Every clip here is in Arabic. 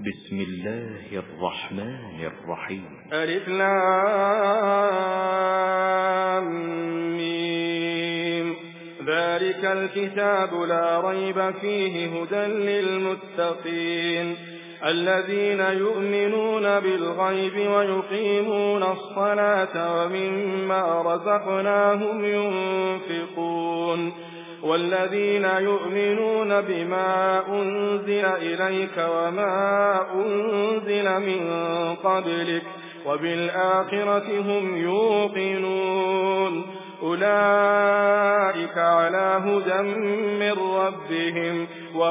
بسم الله الرحمن الرحيم. ألف لام ميم. ذلك الكتاب لا ريب فيه هدى للمتقين الذين يؤمنون بالغيب ويقيمون الصلاة ومما رزقناهم ينفقون والذين يؤمنون بما أنزل إليك وما أنزل من قبلك وبالآخرة هم يوقنون أولئك على هدى من ربهم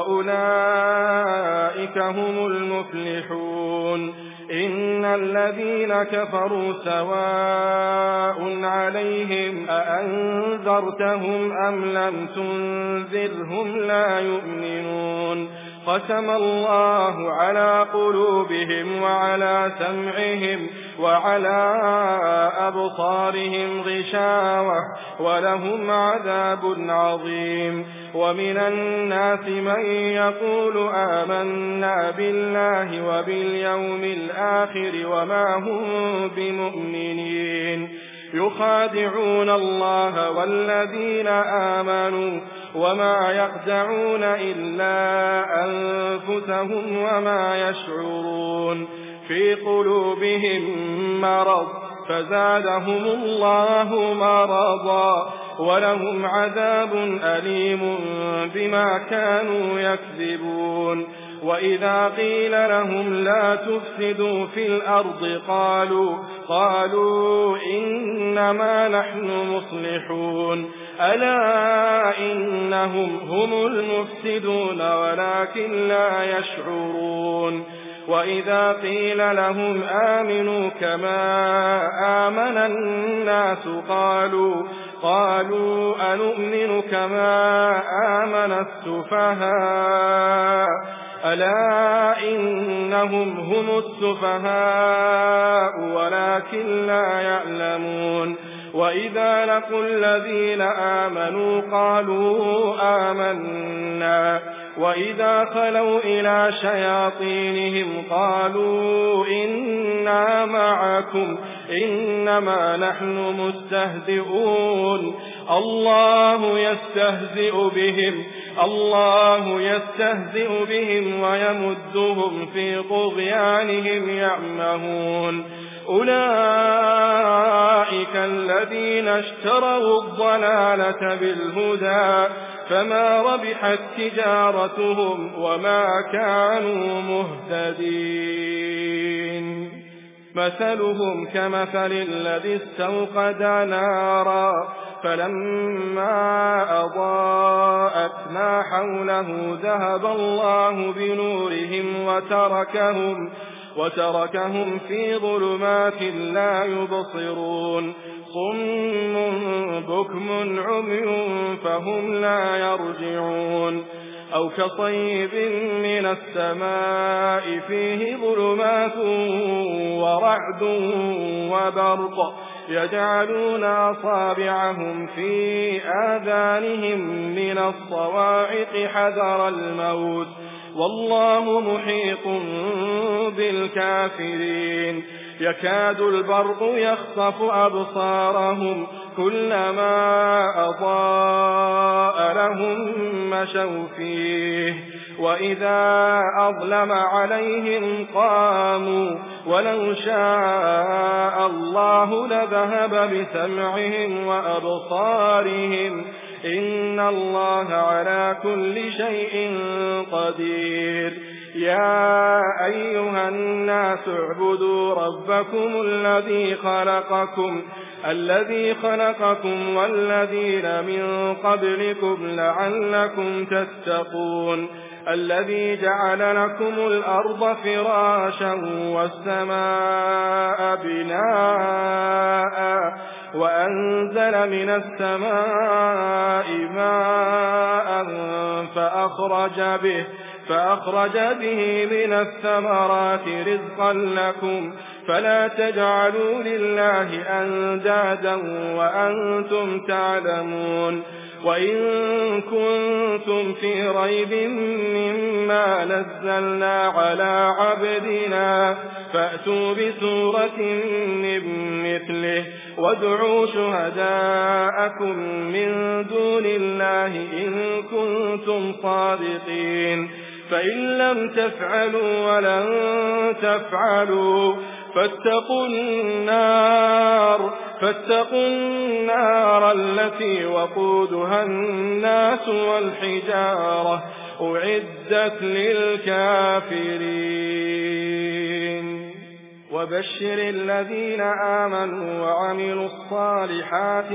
وأولئك هم المفلحون إن الذين كفروا سواء عليهم أأنذرتهم أم لم تنذرهم لا يؤمنون ختم الله على قلوبهم وعلى سمعهم وعلى أبصارهم غشاوة ولهم عذاب عظيم ومن الناس من يقول آمنا بالله وباليوم الآخر وما هم بمؤمنين يخادعون الله والذين آمنوا وما يخدعون إلا أنفسهم وما يشعرون في قلوبهم مرض فزادهم الله مرضا ولهم عذاب أليم بما كانوا يكذبون وإذا قيل لهم لا تفسدوا في الأرض قالوا إنما نحن مصلحون ألا إنهم هم المفسدون ولكن لا يشعرون وإذا قيل لهم آمنوا كما آمن الناس قالوا أنؤمن كما آمن السفهاء ألا إنهم هم السفهاء ولكن لا يعلمون وإذا لقوا الذين آمنوا قالوا آمنا وإذا خلوا إلى شياطينهم قالوا إنا معكم إنما نحن مستهزئون الله يستهزئ بهم ويمدهم في طغيانهم يعمهون أولئك الذين اشتروا الضلالة بالهدى فما ربحت تجارتهم وما كانوا مهتدين مثلهم كمثل الذي استوقد نارا فلما أضاءت ما حوله ذهب الله بنورهم وتركهم في ظلمات لا يبصرون صم بكم عمي فهم لا يرجعون أو كصيب من السماء فيه ظلمات ورعد وبرق يجعلون أصابعهم في آذانهم من الصواعق حذر الموت والله محيط بالكافرين يكاد البرق يخطف أبصارهم كلما أضاء لهم مشوا فيه وإذا أظلم عليهم قاموا ولو شاء الله لذهب بسمعهم وأبصارهم إن الله على كل شيء قدير يا أيها الناس اعبدوا ربكم الذي خلقكم والذين من قبلكم لعلكم تتقون الذي جعل لكم الأرض فراشا والسماء بناء وأنزل من السماء ماء فأخرج به من الثمرات رزقا لكم فلا تجعلوا لله أندادا وأنتم تعلمون وإن كنتم في ريب مما نزلنا على عبدنا فأتوا بسورة من مثله وادعوا شهداءكم من دون الله إن كنتم صادقين فإن لم تفعلوا ولن تفعلوا فاتقوا النار التي وقودها الناس والحجارة أعدت للكافرين وبشر الذين آمنوا وعملوا الصالحات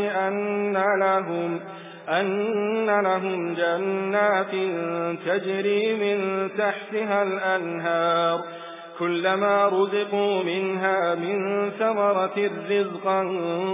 أن لهم جنات تجري من تحتها الأنهار كلما رزقوا منها من ثمرة رزقا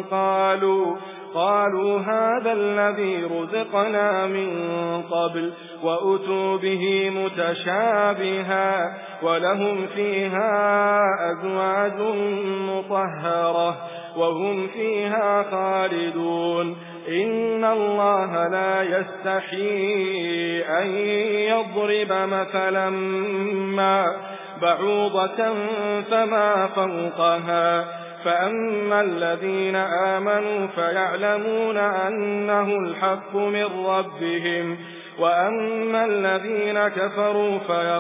قالوا هذا الذي رزقنا من قبل وأتوا به متشابها ولهم فيها أزواج مطهرة وهم فيها خالدون إن الله لا يستحيي أن يضرب مثلا ما بعوضة فما فوقها فأما الذين آمنوا فيعلمون أنه الحق من ربهم وأما الذين كفروا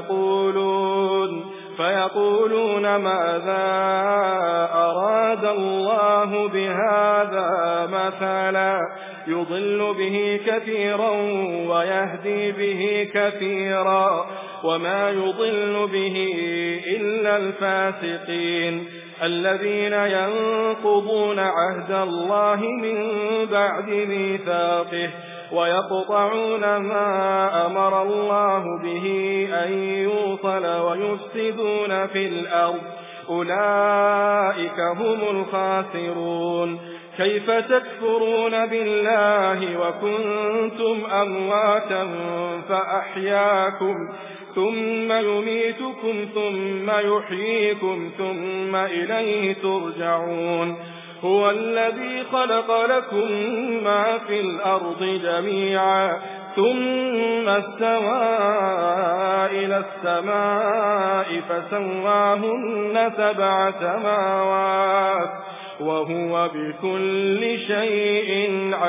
فيقولون ماذا أراد الله بهذا مثلا يضل به كثيرا ويهدي به كثيرا وما يضل به إلا الفاسقين الذين ينقضون عهد الله من بعد ميثاقه ويقطعون ما أمر الله به أن يوصل ويفسدون في الأرض أولئك هم الخاسرون كيف تكفرون بالله وكنتم أمواتا فأحياكم ثم يميتكم ثم يحييكم ثم إليه ترجعون هو الذي خلق لكم ما في الأرض جميعا ثم استوى إلى السماء فسواهن 7 سماوات وهو بكل شيء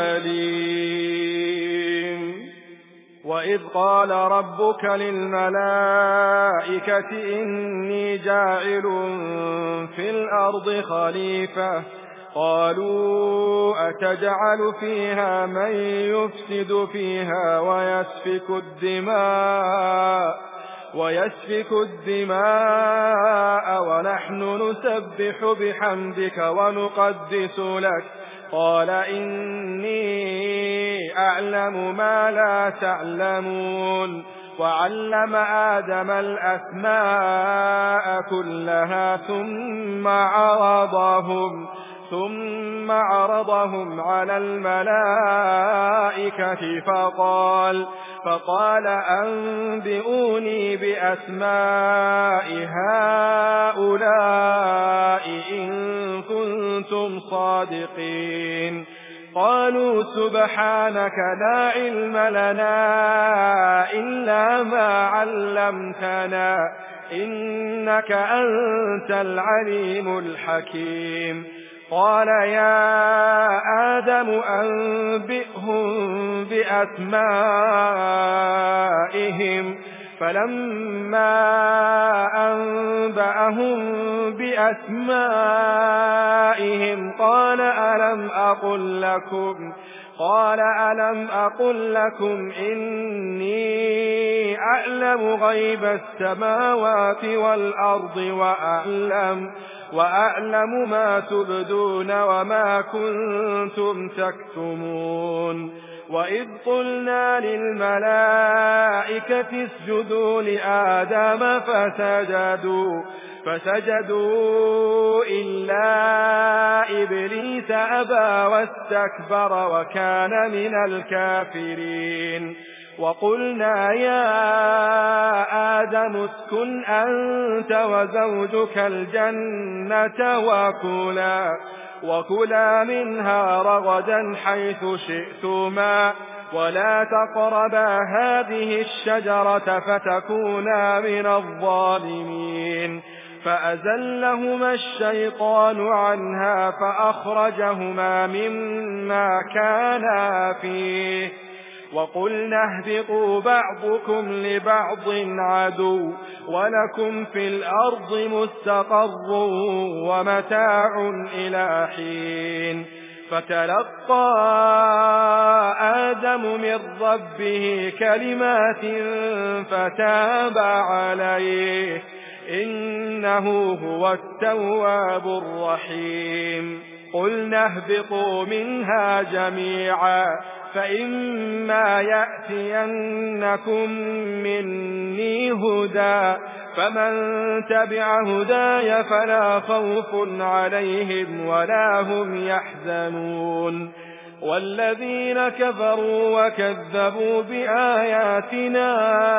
عليم وإذ قال ربك للملائكة إني جاعل في الأرض خليفة قالوا أتجعل فيها من يفسد فيها ويسفك الدماء ونحن نسبح بحمدك ونقدس لك قال إني أعلم ما لا تعلمون وعلم آدم الأسماء كلها ثم عرضهم على الملائكة فقال أنبئوني بأسماء هؤلاء إن كنتم صادقين قالوا سبحانك لا علم لنا إلا ما علمتنا إنك أنت العليم الحكيم قال يا آدم أنبئهم بأسمائهم فلما أنبأهم بأسمائهم قال ألم أقل لكم إني أعلم غيب السماوات والأرض وأعلم ما تبدون وما كنتم تكتمون وإذ قلنا للملائكة اسجدوا لآدم فسجدوا إلا إبليس أبى واستكبر وكان من الكافرين وقلنا يا آدم اسكن أنت وزوجك الجنة وكلا منها رغدا حيث شئتما ولا تقربا هذه الشجرة فتكونا من الظالمين فأزلهما الشيطان عنها فأخرجهما مما كانا فيه وقلنا اهبطوا بعضكم لبعض عدو ولكم في الأرض مستقر ومتاع إلى حين فتلقى آدم من ربه كلمات فتاب عليه إنه هو التواب الرحيم قلنا اهبطوا منها جميعا فإما يأتينكم مني هدى فمن تبع هداي فلا خوف عليهم ولا هم يحزنون والذين كفروا وكذبوا بآياتنا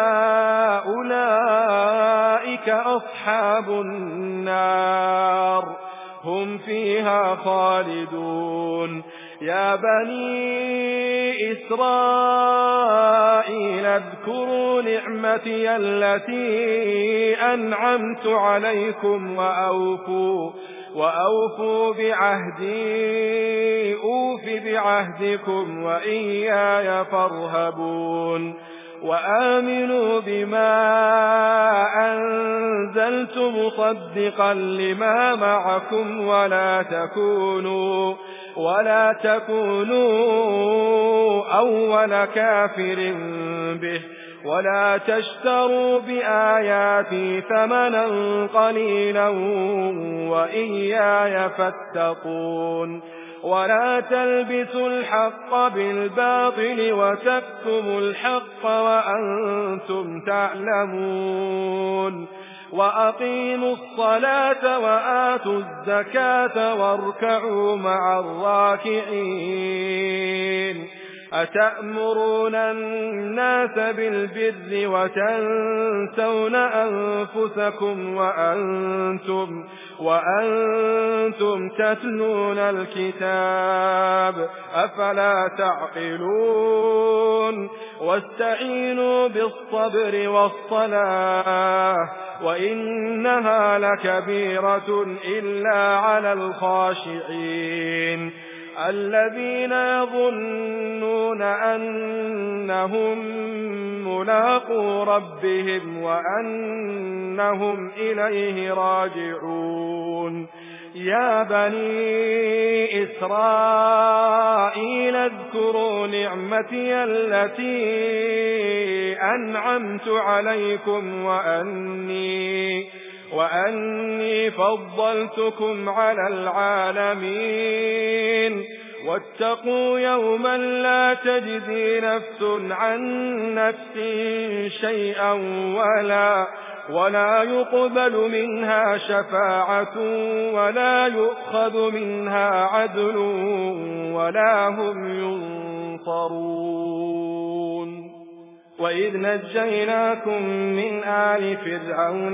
أولئك أصحاب النار هم فيها خالدون يا بني إسرائيل اذكروا نعمتي التي أنعمت عليكم وأوفوا بعهدي أوف بعهدكم وإياي فارهبون وآمنوا بما أنزلت مصدقا لما معكم ولا تكونوا أول كافر به ولا تشتروا بآياتي ثمنا قليلا وإياي فاتقون ولا تلبسوا الحق بالباطل وتكتموا الحق وأنتم تعلمون وأقيموا الصلاة وآتوا الزكاة واركعوا مع الراكعين أتأمرون الناس بالبر وتنسون أنفسكم وأنتم تتلون الكتاب أفلا تعقلون واستعينوا بالصبر والصلاة وإنها لكبيرة إلا على الخاشعين الذين يظنون أنهم ملاقو ربهم وأنهم إليه راجعون يا بني إسرائيل اذكروا نعمتي التي أنعمت عليكم وأني فضلتكم على العالمين واتقوا يوما لا تجزي نفس عن نفس شيئا ولا يقبل منها شفاعة ولا يؤخذ منها عدل ولا هم ينصرون وإذ نجيناكم من آل فرعون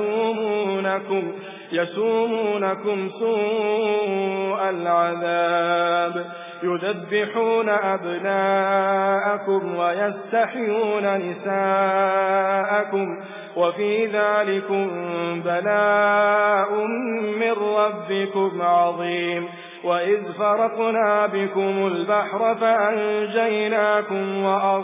يسومونكم سوء العذاب يذبحون أبناءكم ويستحيون نساءكم وفي ذلكم بلاء من ربكم عظيم وإذ فرقنا بكم البحر فأنجيناكم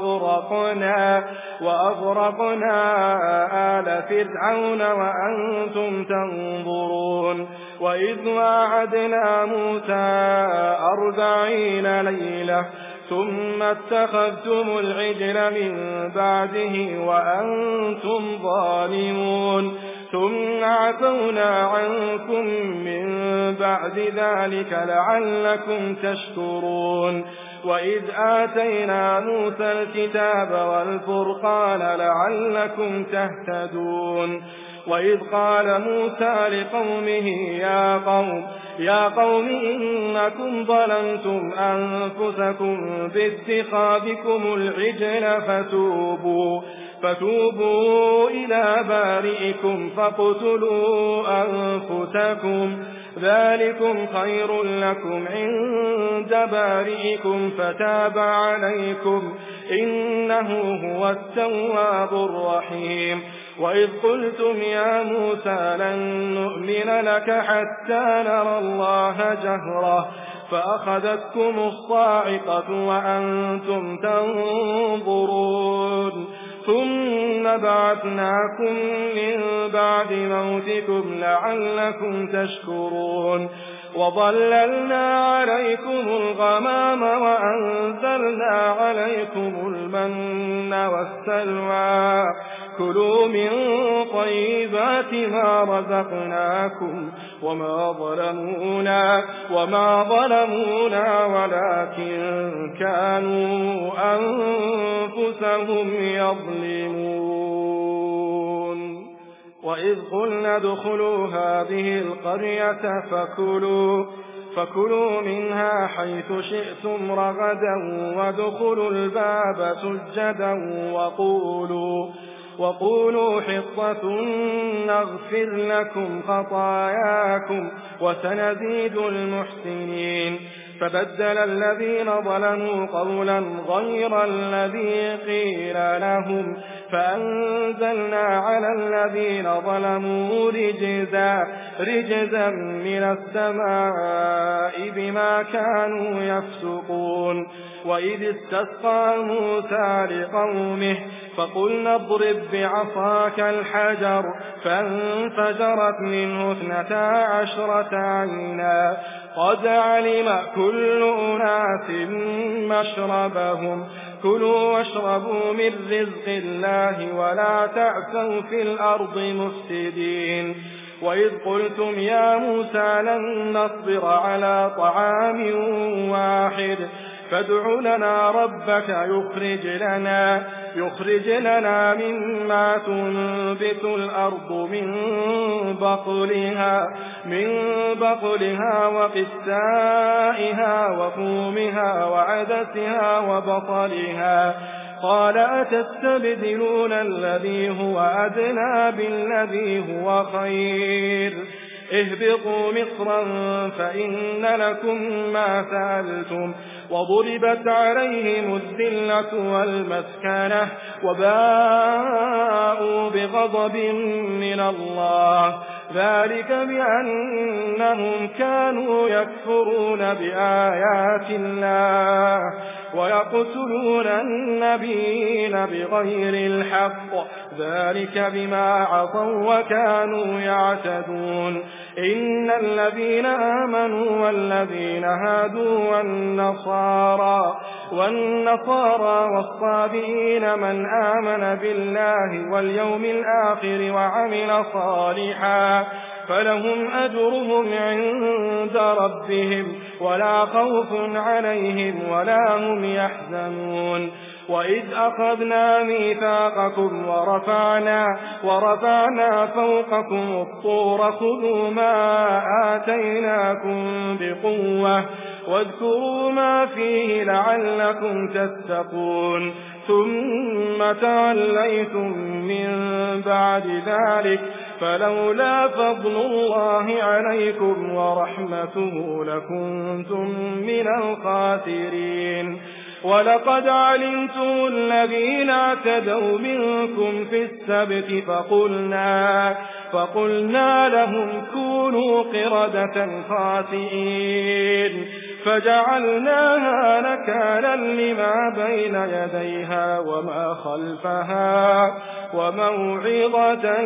وأغرقنا آل فرعون وأنتم تنظرون وإذ واعدنا موسى 40 ليلة ثم اتخذتم العجل من بعده وأنتم ظالمون ثم عفونا عنكم من بعد ذلك لعلكم تشكرون وإذ آتينا موسى الكتاب والفرقان لعلكم تهتدون وإذ قال موسى لقومه يا قوم إنكم ظلمتم أنفسكم باتخاذكم العجل فتوبوا إلى بارئكم فاقتلوا أنفسكم ذلكم خير لكم عند بارئكم فتاب عليكم إنه هو التواب الرحيم. وإذ قلتم يا موسى لن نؤمن لك حتى نرى الله جهرة فأخذتكم الصاعقة وأنتم تنظرون ثم بعثناكم من بعد موتكم لعلكم تشكرون وظللنا عليكم الغمام وأنزلنا عليكم المن والسلوى كلوا من طيبات ما رزقناكم وما ظلمونا ولكن كانوا أنفسهم يظلمون. وإذ قلنا ادخلوا هذه القرية فكلوا منها حيث شئتم رغدا وادخلوا الباب سجدا وقولوا حطة نغفر لكم خطاياكم وسنزيد المحسنين. فبدل الذين ظلموا قولا غير الذي قيل لهم فأنزلنا على الذين ظلموا رجزا من السماء بما كانوا يفسقون. وإذ استسقى موسى لقومه فقلنا اضرب بعصاك الحجر فانفجرت منه 12 عينا قد علم كل أناس مشربهم كلوا واشربوا من رزق الله ولا تعثوا في الأرض مفسدين. وإذ قلتم يا موسى لن نصبر على طعام واحد فادع لنا ربك يخرج لنا مما تنبت الأرض من بقلها وقثائها وفومها وعدسها وبصلها قال أتستبدلون الذي هو أدنى بالذي هو خير اهبطوا مصرا فإن لكم ما سألتم وضربت عليهم الذلة والمسكنة وباءوا بغضب من الله ذلك بأنهم كانوا يكفرون بآيات الله ويقتلون النبيين بغير الحق ذلك بما عصوا وكانوا يعتدون. إن الذين آمنوا والذين هادوا والنصارى والصابئين من آمن بالله واليوم الآخر وعمل صالحا فلهم أجرهم عند ربهم ولا خوف عليهم ولا هم يحزنون. وإذ أخذنا ميثاقكم ورفعنا فوقكم الطور خذوا ما آتيناكم بقوة واذكروا ما فيه لعلكم تتقون ثم توليتم من بعد ذلك فلولا فضل الله عليكم ورحمته لكنتم من الخاسرين. ولقد علمتم الذين اعتدوا منكم في السبت فقلنا لهم كونوا قردة خاسئين فجعلناها نكالا لما بين يديها وما خلفها وموعظة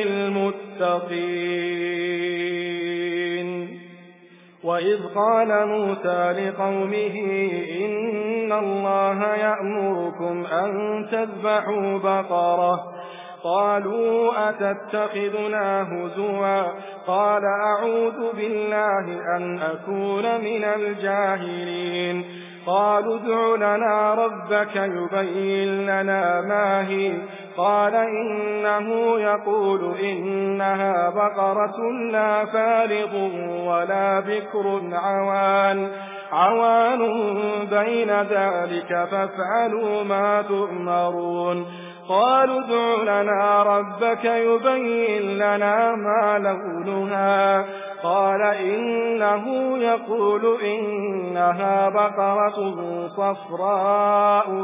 للمتقين. وإذ قال موسى لقومه إن الله يأمركم أن تذبحوا بقرة قالوا أتتخذنا هزوا قال أعوذ بالله أن أكون من الجاهلين. قالوا ادع لنا ربك يبين لنا ما هي قال إنه يقول إنها بقرة لا فارض ولا بكر عوان بين ذلك فافعلوا ما تؤمرون. قالوا ادع لنا ربك يبين لنا ما لونها قال إنه يقول إنها بقرة صفراء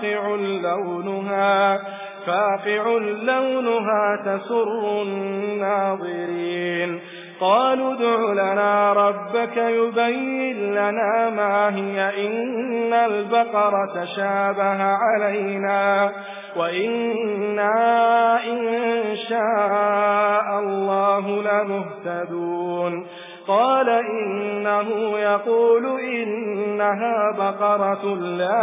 فاقع لونها تسر الناظرين قالوا ادع لنا ربك يبين لنا ما هي إن البقرة شابه علينا وإنا إن شاء الله لمهتدون قال إنه يقول إنها بقرة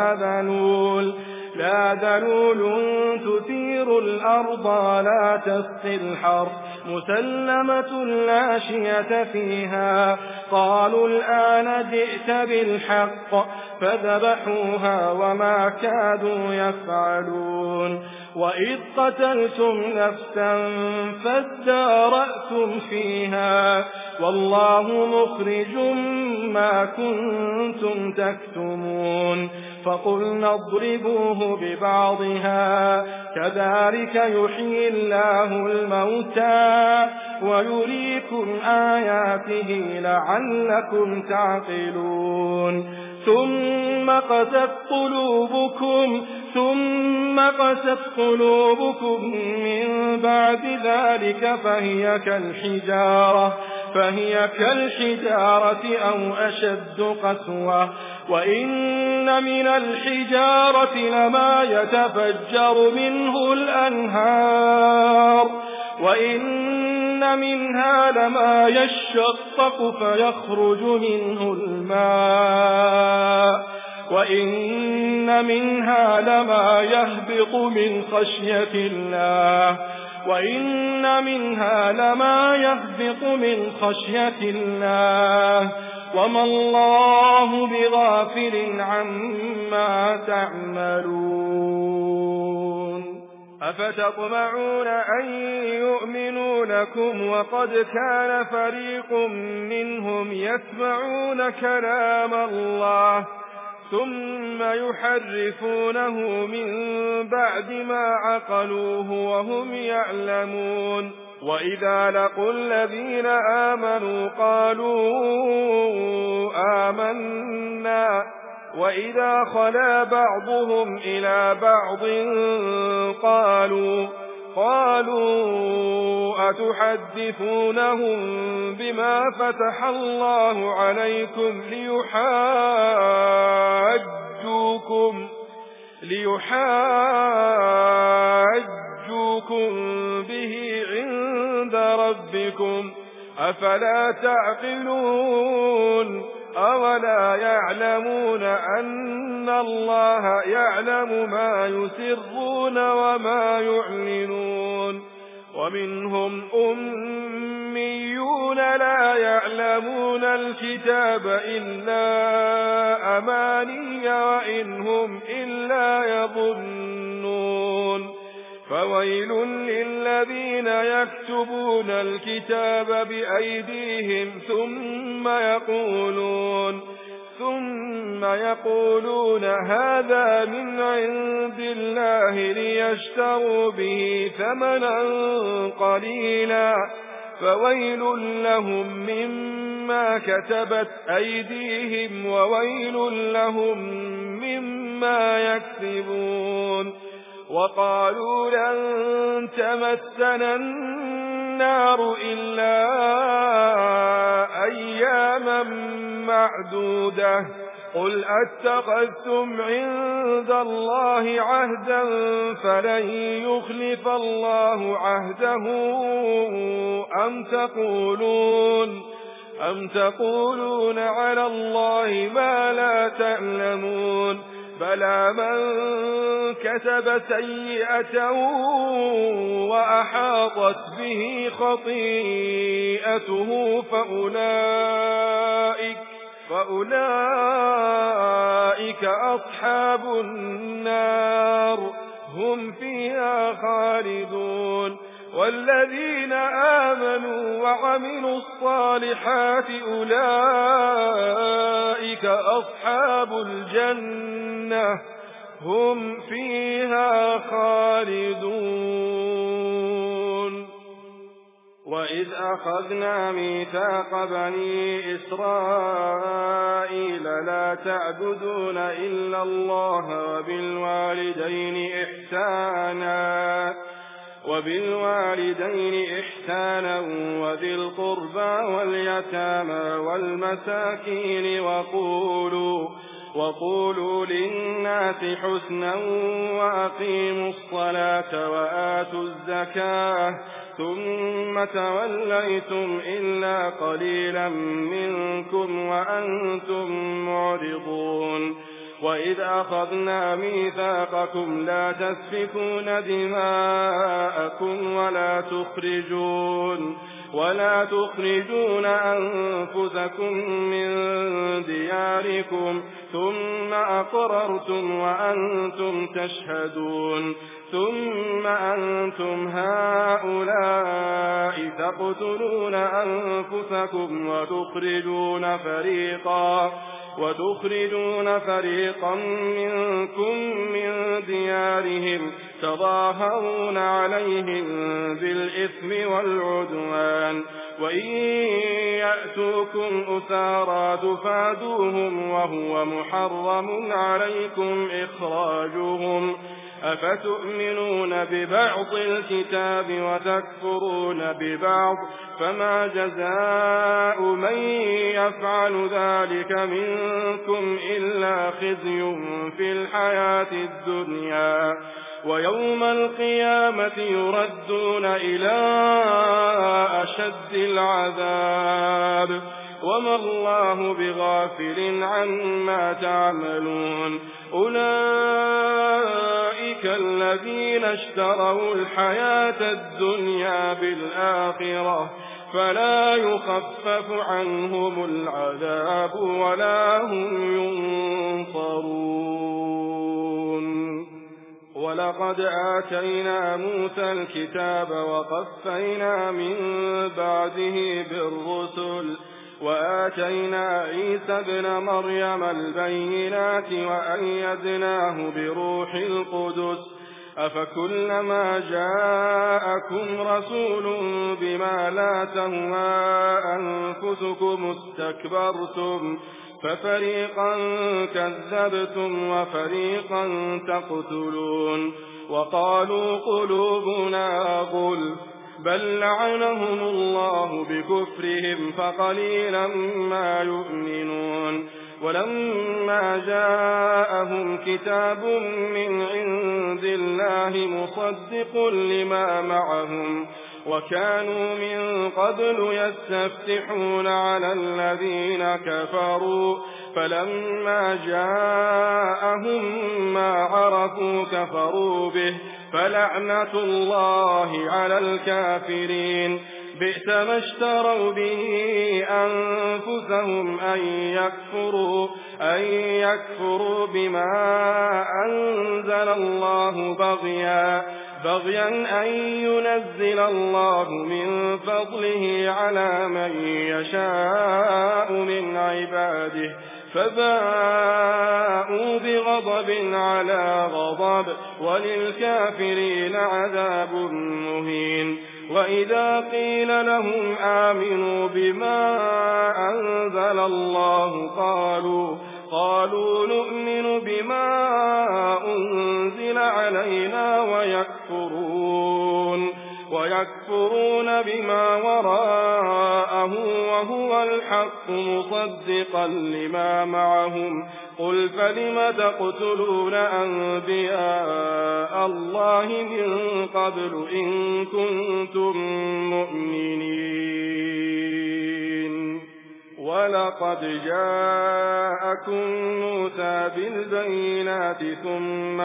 لا ذلول تثير الأرض لا تسقي الحرث مسلمة لا شية فيها قالوا الآن جئت بالحق فذبحوها وما كادوا يفعلون وإذ قتلتم نفسا فادارأتم فيها والله مخرج ما كنتم تكتمون فقلنا اضربوه ببعضها كذلك يحيي الله الموتى ويريكم آياته لعلكم تعقلون ثم قست قلوبكم من بعد ذلك فهي كالحجارة أو أشد قسوة وإن من الحجارة لما يتفجر منه الأنهار وإن منها لما يشقق فيخرج منه الماء وإن منها لما يهبط من خشية الله وما الله بغافل عما تعملون أفتطمعون أن يؤمنوا لكم وقد كان فريق منهم يسمعون كلام الله ثم يحرفونه من بعد ما عقلوه وهم يعلمون وإذا لقوا الذين آمنوا قالوا آمنا وإذا خلا بعضهم إلى بعض قالوا أتحدثونهم بما فتح الله عليكم ليحاجوكم به عند ربكم أفلا تعقلون أولا يعلمون أن الله يعلم ما يسرون وما يعلنون ومنهم أميون لا يعلمون الكتاب إلا أماني وإن هم إلا يظنون فويل للذين يكتبون الكتاب بأيديهم ثم يقولون هذا من عند الله ليشتروا به ثمنا قليلا فويل لهم مما كتبت أيديهم وويل لهم مما يكسبون وقالوا لن تمسنا النار إلا أياما معدودة قل أتخذتم عند الله عهدا فلن يخلف الله عهده أم تقولون على الله ما لا تعلمون بلى من كتب سيئة وأحاطت به خطيئته فأولئك أصحاب النار هم فيها خالدون والذين آمنوا وعملوا الصالحات أولئك أصحاب الجنة هم فيها خالدون. وإذ أخذنا ميثاق بني إسرائيل لا تعبدون إلا الله وبالوالدين إحسانا وذي القربى واليتامى والمساكين وقولوا للناس حسنا وأقيموا الصلاة وآتوا الزكاة ثم توليتم إلا قليلا منكم وأنتم معرضون. وإذ أخذنا ميثاقكم لا تسفكون دماءكم ولا تخرجون أنفسكم من دياركم ثم أقررتم وأنتم تشهدون. ثم أنتم هؤلاء تقتلون أنفسكم وتخرجون فريقا منكم من ديارهم تظاهرون عليهم بالإثم والعدوان وإن يأتوكم أسارى تفادوهم وهو محرم عليكم إخراجهم. أفتؤمنون ببعض الكتاب وتكفرون ببعض فما جزاء من يفعل ذلك منكم إلا خزي في الحياة الدنيا ويوم القيامة يردون إلى أشد العذاب وما الله بغافل عما تعملون. أولئك الذين اشتروا الحياة الدنيا بالآخرة فلا يخفف عنهم العذاب ولا هم ينصرون. ولقد آتينا موسى الكتاب وقفينا من بعده بالرسل وآتينا عيسى ابن مريم البينات وأيدناه بروح القدس. أفكلما جاءكم رسول بما لا تهوى أنفسكم استكبرتم ففريقا كذبتم وفريقا تقتلون. وقالوا قلوبنا غلف بل لعنهم الله بكفرهم فقليلا ما يؤمنون. ولما جاءهم كتاب من عند الله مصدق لما معهم وكانوا من قبل يستفتحون على الذين كفروا فلما جاءهم ما عرفوا كفروا به فلعنة الله على الكافرين. بئس ما اشتروا به أنفسهم أن يكفروا بما أنزل الله بغيا أن ينزل الله من فضله على من يشاء من عباده فباءوا بغضب على غضب وللكافرين عذاب مهين. وإذا قيل لهم آمنوا بما أنزل الله قالوا نؤمن بما أنزل علينا ويكفرون بما وراءه وهو الحق مصدقا لما معهم. قل فلم تقتلون أنبياء الله من قبل إن كنتم مؤمنين. ولقد جاءكم موسى بالبينات ثم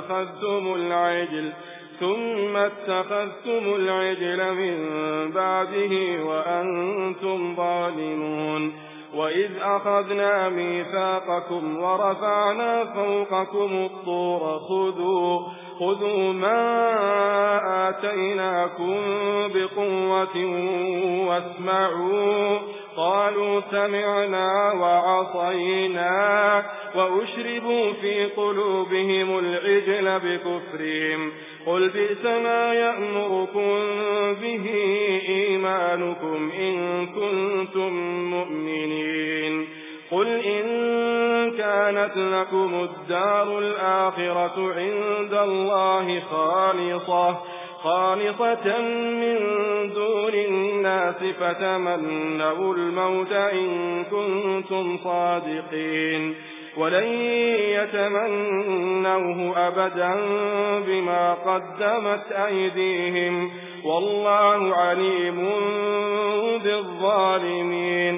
اتخذتم العجل من بعده وأنتم ظالمون. وإذ أخذنا ميثاقكم ورفعنا فوقكم الطور خذوا ما آتيناكم بقوة واسمعوا. قالوا سمعنا وعصينا وأشربوا في قلوبهم العجل بكفرهم. قل بئس ما يأمركم به إيمانكم إن كنتم مؤمنين. قل إن كانت لكم الدار الآخرة عند الله خالصة من دون الناس فتمنوا الموت إن كنتم صادقين ولن يتمنوه أبدا بما قدمت أيديهم والله عليم بالظالمين.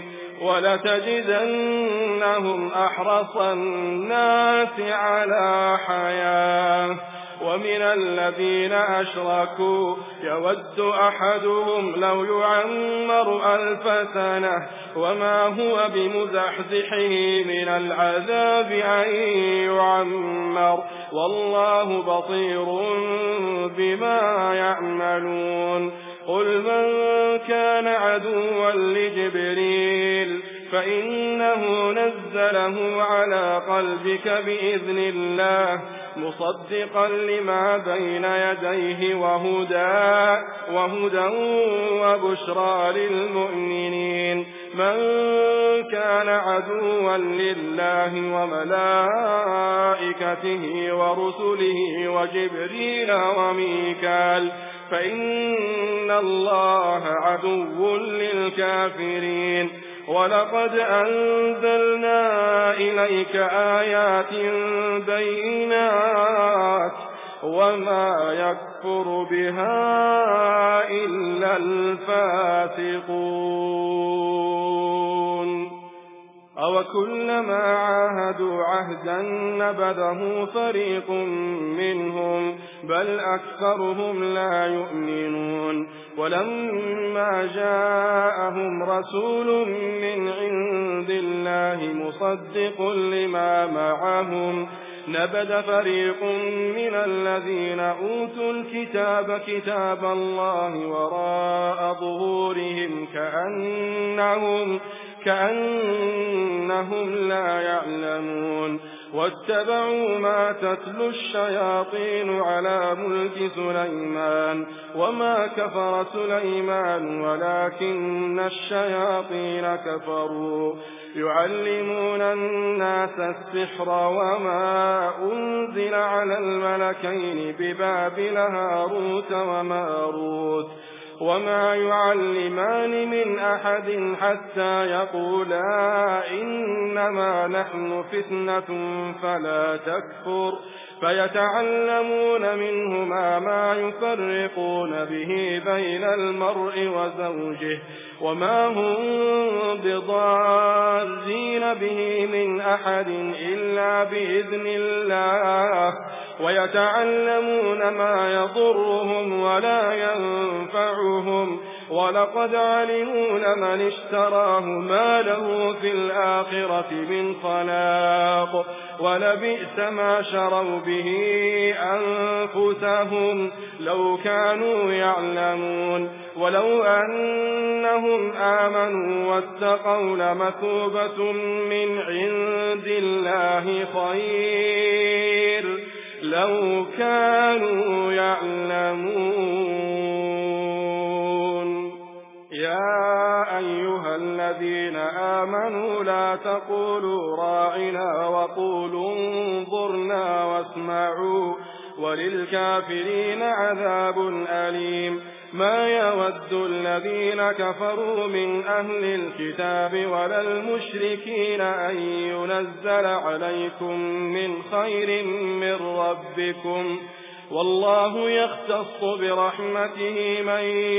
ولتجدنهم أحرص الناس على حياة ومن الذين أشركوا يود أحدهم لو يعمر 1000 سنة وما هو بمزحزحه من العذاب أن يعمر والله بصير بما يعملون. قل من كان عدوا لجبريل فإنه نزله على قلبك بإذن الله مصدقا لما بين يديه وهدى وبشرى للمؤمنين. من كان عدوا لله وملائكته ورسله وجبريل وميكال فإن الله عدو للكافرين. ولقد أنزلنا إليك آيات بينات وما يكفر بها إلا الفاسقون. أوكلما عاهدوا عهدا نبذه فريق منهم بل أكثرهم لا يؤمنون. ولما جاءهم رسول من عند الله مصدق لما معهم نبذ فريق من الذين أوتوا الكتاب كتاب الله وراء ظهورهم كأنهم لا يعلمون. واتبعوا ما تتلو الشياطين على ملك سليمان وما كفر سليمان ولكن الشياطين كفروا يعلمون الناس السحر وما أنزل على الملكين ببابل هاروت وماروت وما يعلمان من أحد حتى يقولا إنما نحن فتنة فلا تكفر فيتعلمون منهما ما يفرقون به بين المرء وزوجه وما هم بضارين به من أحد إلا بإذن الله ويتعلمون ما يضرهم ولا ينفعهم ولقد علموا لمن اشتراه ما له في الآخرة من خلاق ولبئس ما شروا به أنفسهم لو كانوا يعلمون. ولو أنهم آمنوا واتقوا لمثوبة من عند الله خير لو كانوا يعلمون. يا أيها الذين آمنوا لا تقولوا راعنا وقولوا انظرنا واسمعوا وللكافرين عذاب أليم. ما يود الذين كفروا من أهل الكتاب ولا المشركين أن ينزل عليكم من خير من ربكم والله يختص برحمته من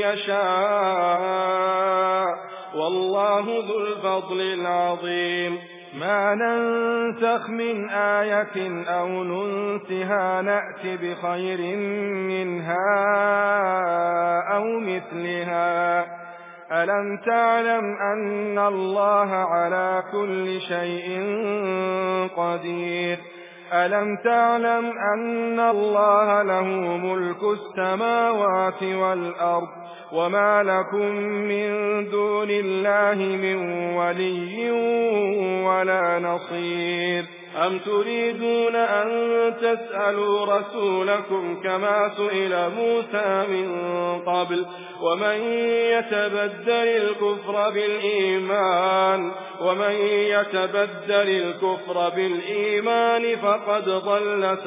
يشاء والله ذو الفضل العظيم. ما ننسخ من آية أو ننسها نأت بخير منها أو مثلها. ألم تعلم أن الله على كل شيء قدير. ألم تعلم أن الله له ملك السماوات والأرض وما لكم من دون الله من ولي ولا نصير أم تريدون أن تسألوا رسولكم كما سئل موسى من قبل ومن يتبدل الكفر بالإيمان فقد ضل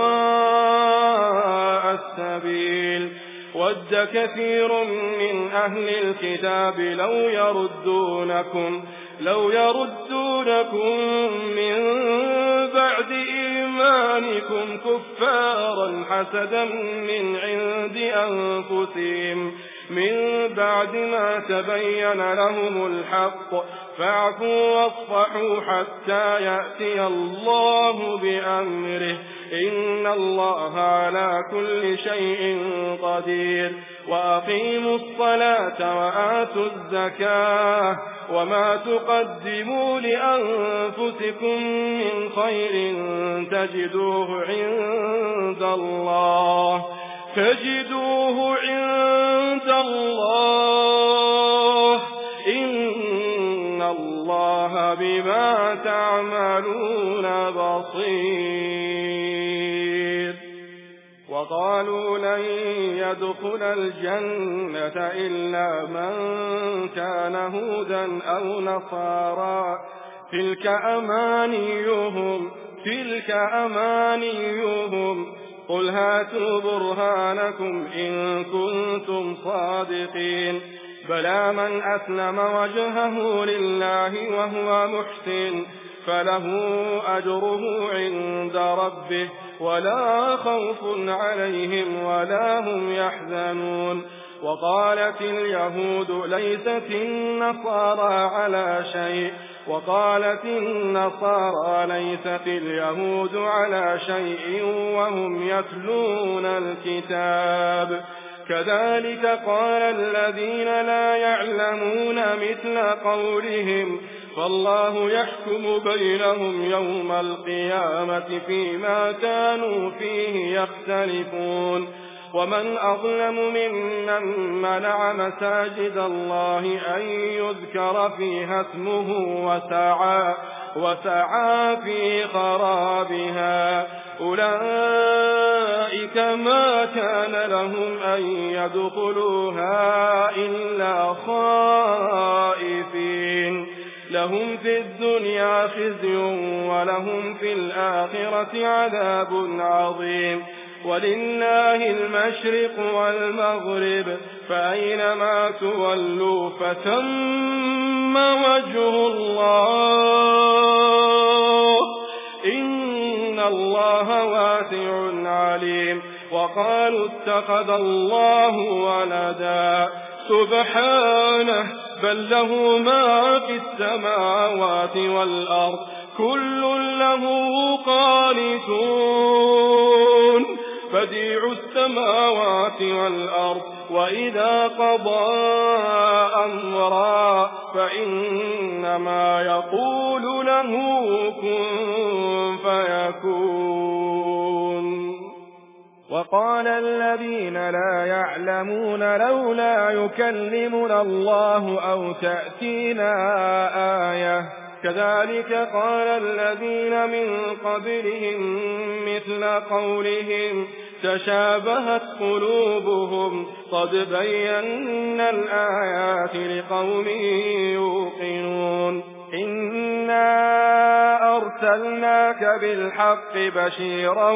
سواء السبيل ود كثير من أهل الكتاب لو يردونكم من بعد إيمانكم كفارا حسدا من عند أنفسهم من بعد ما تبين لهم الحق فاعفوا واصفحوا حتى يأتي الله بأمره إن الله على كل شيء قدير وأقيموا الصلاة وآتوا الزكاة وما تقدموا لأنفسكم من خير تجدوه عند الله إن الله بما تعملون بصير وقالوا لن يدخل الجنة إلا من كان هودا أو نصارى تلك أمانيهم قل هاتوا برهانكم إن كنتم صادقين بلى من أسلم وجهه لله وهو محسن فله أجره عند ربه ولا خوف عليهم ولا هم يحزنون وقالت اليهود ليست النصارى ليست اليهود على شيء وهم يتلون الكتاب كذلك قال الذين لا يعلمون مثل قولهم فالله يحكم بينهم يوم القيامة فيما كانوا فيه يختلفون ومن أظلم ممن منع مساجد الله أن يذكر فيها اسمه وسعى في خرابها أولئك ما كان لهم أن يدخلوها إلا خائفين لهم في الدنيا خزي ولهم في الآخرة عذاب عظيم ولله المشرق والمغرب فأينما تولوا فثم وجه الله إن الله واسع عليم وقالوا اتخذ الله ولدا سبحانه بل له ما في السماوات والأرض كل له قانتون بديع السماوات والأرض وإذا قضى أمرا فإنما يقول له كن فيكون وقال الذين لا يعلمون لولا يكلمنا الله أو تأتينا آية كذلك قال الذين من قبلهم مثل قولهم تشابهت قلوبهم قد بينا الآيات لقوم يوقنون إنا أرسلناك بالحق بشيرا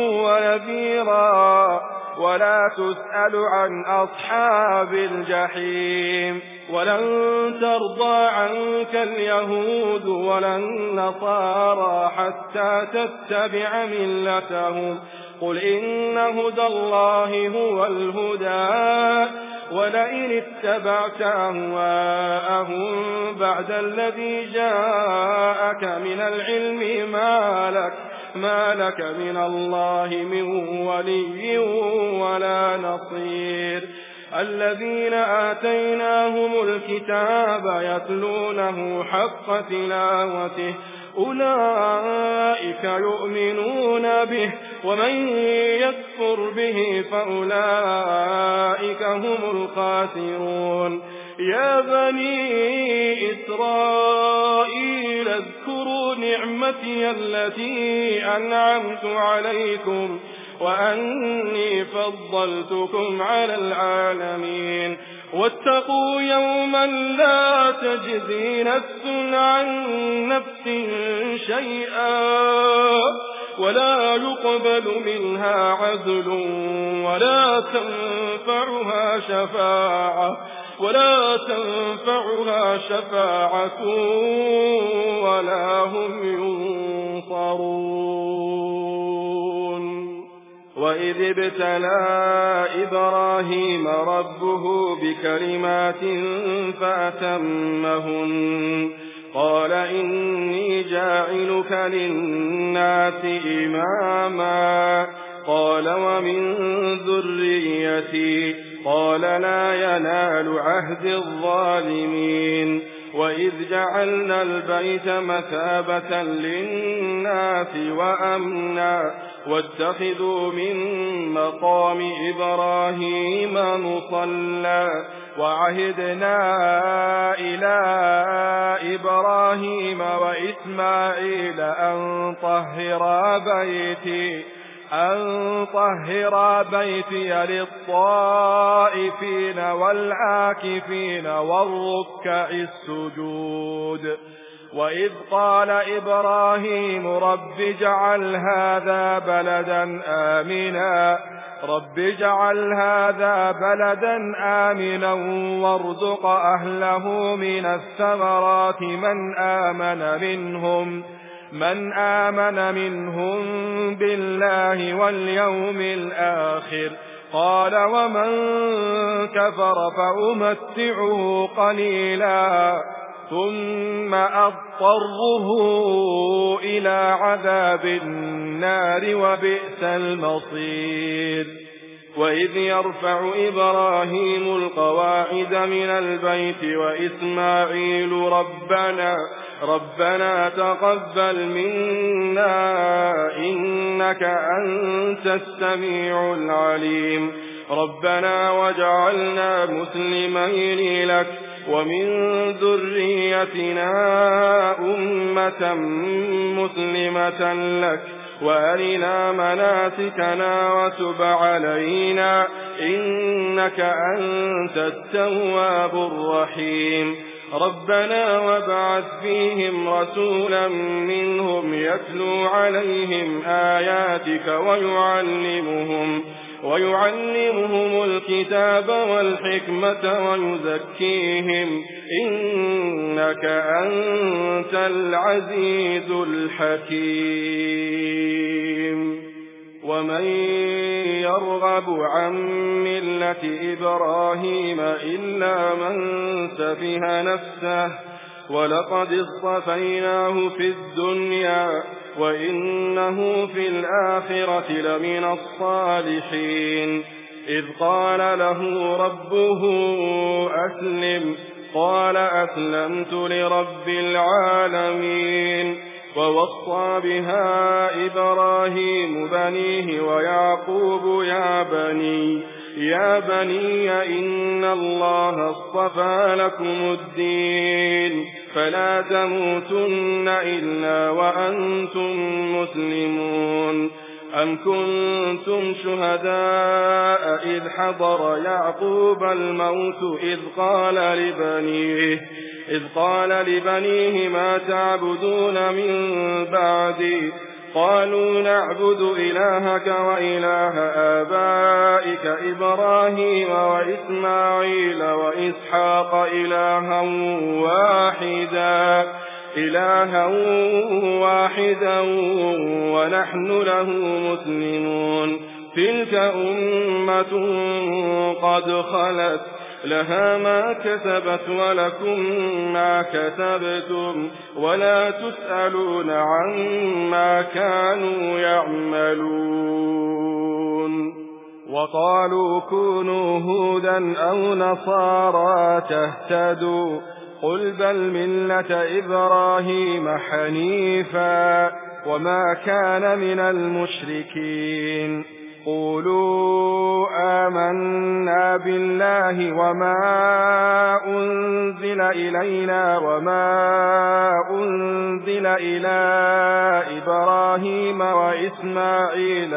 ونذيرا ولا تسأل عن أصحاب الجحيم ولن ترضى عنك اليهود ولا النصارى حتى تتبع ملتهم قل إن هدى الله هو الهدى ولئن اتبعت أهواءهم بعد الذي جاءك من العلم ما لك من الله من ولي ولا نصير الذين آتيناهم الكتاب يتلونه حق تلاوته أولئك يؤمنون به ومن يكفر به فأولئك هم الخاسرون يا بني إسرائيل اذكروا نعمتي التي أنعمت عليكم وأني فضلتكم على العالمين واتقوا يوما لا تجزي نفس عن نفس شيئا ولا يقبل منها عدل ولا تنفعها شفاعة ولا هم ينصرون وإذ ابتلى إبراهيم ربه بكلمات فأتمهن قال إني جاعلك للناس إماما قال ومن ذريتي قال لا ينال عهد الظالمين وإذ جعلنا البيت مثابة للناس وأمنا واتخذوا من مقام إبراهيم مصلى وعهدنا إلى إبراهيم وإسماعيل أن طهر بيتي للطائفين والعاكفين والركع السجود وإذ قال إبراهيم رب اجعل هذا بلدا آمنا وارزق أهله من الثمرات من آمن منهم بالله واليوم الآخر قال ومن كفر فأمتعه قليلا ثم أضطره إلى عذاب النار وبئس المصير وإذ يرفع إبراهيم القواعد من البيت وإسماعيل ربنا تقبل منا إنك أنت السميع العليم ربنا واجعلنا مسلمين لك ومن ذريتنا أمة مسلمة لك وأرنا مناسكنا وتب علينا إنك أنت التواب الرحيم ربنا وابعث فيهم رسولا منهم يتلو عليهم آياتك ويعلمهم الكتاب والحكمة ويزكيهم إنك أنت العزيز الحكيم ومن يرغب عن ملة إبراهيم إلا من سفه نفسه ولقد اصطفيناه في الدنيا وإنه في الآخرة لمن الصالحين إذ قال له ربه أسلم قال أسلمت لرب العالمين ووصى بها إبراهيم بنيه ويعقوب يا بني إن الله اصطفى لكم الدين فلا تموتن إلا وأنتم مسلمون أم كنتم شهداء إذ حضر يعقوب الموت إذ قال لبنيه ما تعبدون من بعدي قالوا نعبد إلهك وإله آبائك إبراهيم وإسماعيل وإسحاق إلها واحدا ونحن له مسلمون تلك أمة قد خلت لها ما كسبت ولكم ما كسبتم ولا تسألون عما كانوا يعملون وقالوا كونوا هودا أو نصارى تهتدوا قل بل ملة إبراهيم حنيفا وما كان من المشركين قولوا آمنا بالله وما أنزل إلينا وما أنزل إلى إبراهيم وإسماعيل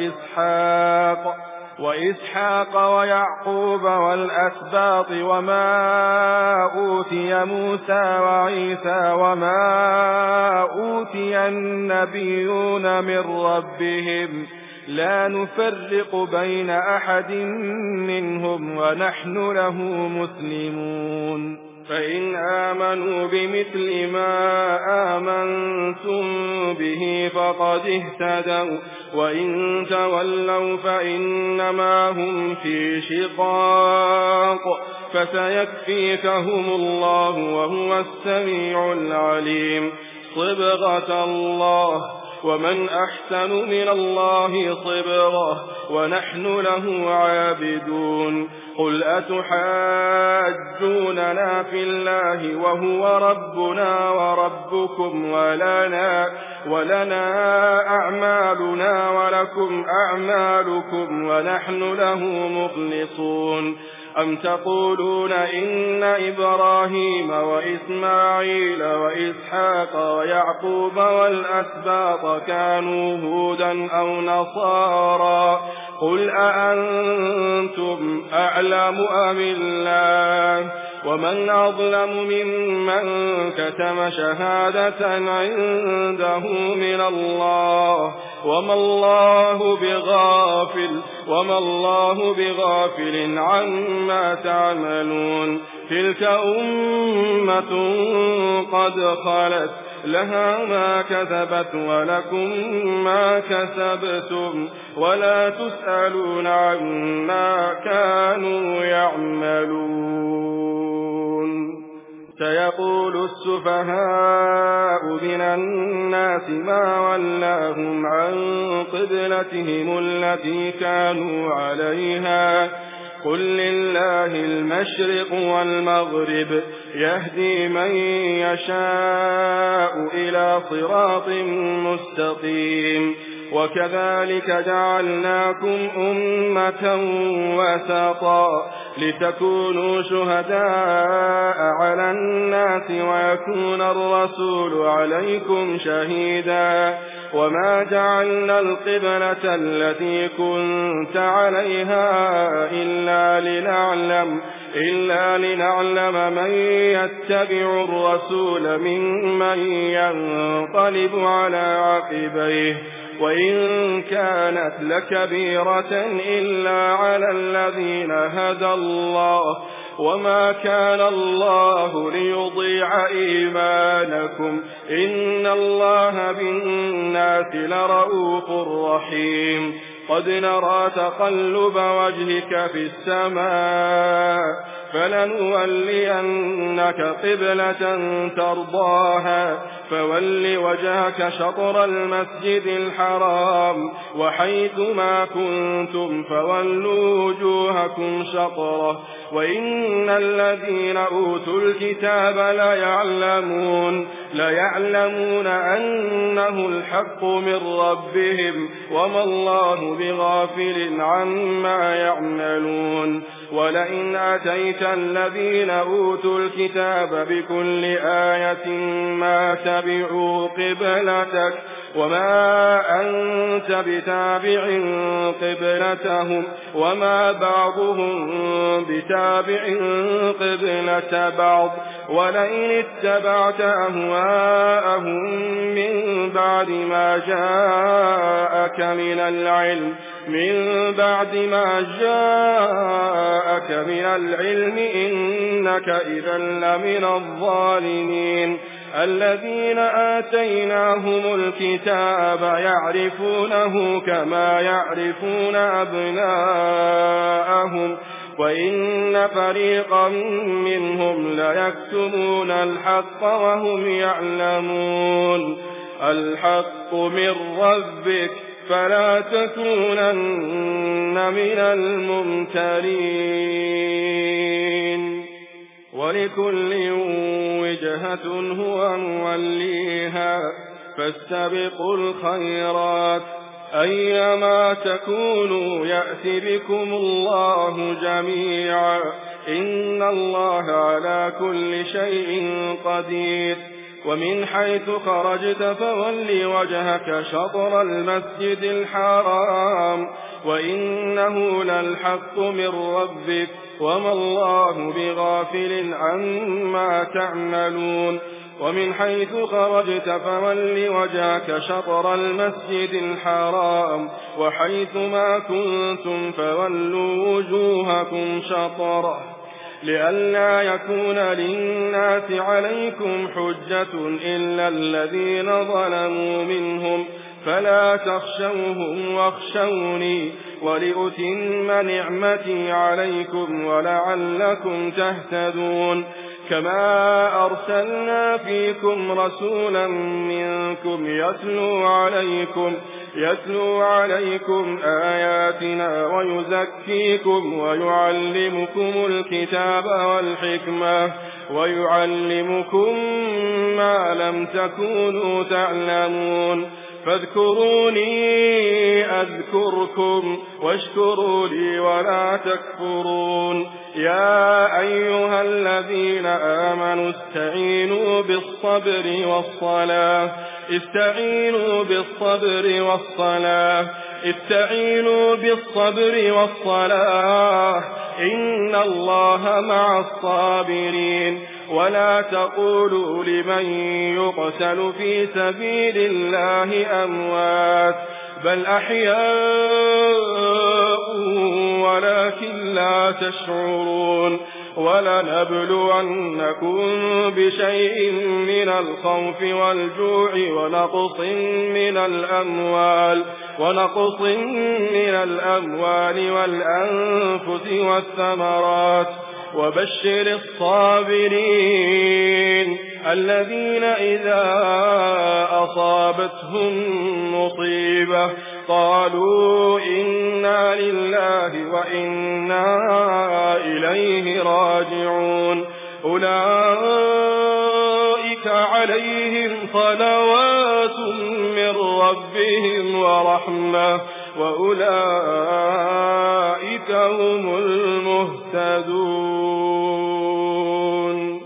وإسحاق ويعقوب والأسباط وما أوتي موسى وعيسى وما أوتي النبيون من ربهم لا نفرق بين أحد منهم ونحن له مسلمون فإن آمنوا بمثل ما آمنتم به فقد اهتدوا وإن تولوا فإنما هم في شقاق فسيكفيكهم الله وهو السميع العليم صبغة الله ومن أحسن من الله صبغة ونحن له عابدون قل أتحاجوننا في الله وهو ربنا وربكم ولنا أعمالنا ولكم أعمالكم ونحن له مخلصون أم تقولون إن إبراهيم وإسماعيل وإسحاق ويعقوب والأسباط كانوا هودا أو نصارى قل أأنتم أعلم أم الله ومن أظلم ممن كتم شهادة عنده من الله وما الله بغافل عما تعملون تلك أمة قد خلت لها ما كسبت ولكم ما كسبتم ولا تسألون عما كانوا يعملون سيقول السفهاء من الناس ما ولاهم عن قبلتهم التي كانوا عليها قل لله المشرق والمغرب يهدي من يشاء إلى صراط مستقيم وكذلك جعلناكم أمة وسطا لتكونوا شهداء على الناس ويكون الرسول عليكم شهيدا وما جعلنا القبلة التي كنت عليها إلا لنعلم من يتبع الرسول ممن ينقلب على عقبيه وإن كانت لكبيرة إلا على الذين هدى الله وما كان الله ليضيع إيمانكم إن الله بالناس لرؤوف رحيم قد نرى تقلب وجهك في السماء فلنولينك قبلة ترضاها فول وجهك شطر المسجد الحرام وحيث ما كنتم فولوا وجوهكم شطره وإن الذين أوتوا الكتاب ليعلمون أنه الحق من ربهم وما الله بغافل عما يعملون ولئن أتيت الذين أوتوا الكتاب بكل آية ما تبعوا قبلتك وما أنت بتابع قبلتهم وما بعضهم بتابع قبلة بعض ولئن اتبعت أهواءهم من بعد ما جاءك من العلم إنك إذا لمن الظالمين الذين آتيناهم الكتاب يعرفونه كما يعرفون أبناءهم وإن فريقا منهم ليكتمون الحق وهم يعلمون الحق من ربك فلا تكونن من الممترين ولكل وجهة هو موليها فاستبقوا الخيرات أيما تكونوا يأت بكم الله جميعا إن الله على كل شيء قدير ومن حيث خرجت فول وجهك شطر المسجد الحرام وإنه للحق من ربك وما الله بغافل عما تعملون ومن حيث خرجت فول وجهك شطر المسجد الحرام وحيث ما كنتم فولوا وجوهكم شطره لئلا يكون للناس عليكم حجة إلا الذين ظلموا منهم فلا تخشوهم واخشوني ولأتم نعمتي عليكم ولعلكم تهتدون كما أرسلنا فيكم رسولا منكم يتلو عليكم آياتنا ويزكيكم ويعلمكم الكتاب والحكمة ويعلمكم ما لم تكونوا تعلمون فاذكروني أذكركم واشكروا لي ولا تكفرون يا أيها الذين آمنوا استعينوا بالصبر والصلاة إن الله مع الصابرين ولا تقولوا لمن يقتل في سبيل الله أموات بل أحياء ولكن لا تشعرون ولنبلونكم بشيء من الخوف والجوع ونقص من الأموال والأنفس والثمرات وبشر الصابرين الذين إذا أصابتهم مصيبة قالوا إنا لله وإنا إليه راجعون أولئك عليهم صلوات من ربهم ورحمة وأولئك هم المهتدون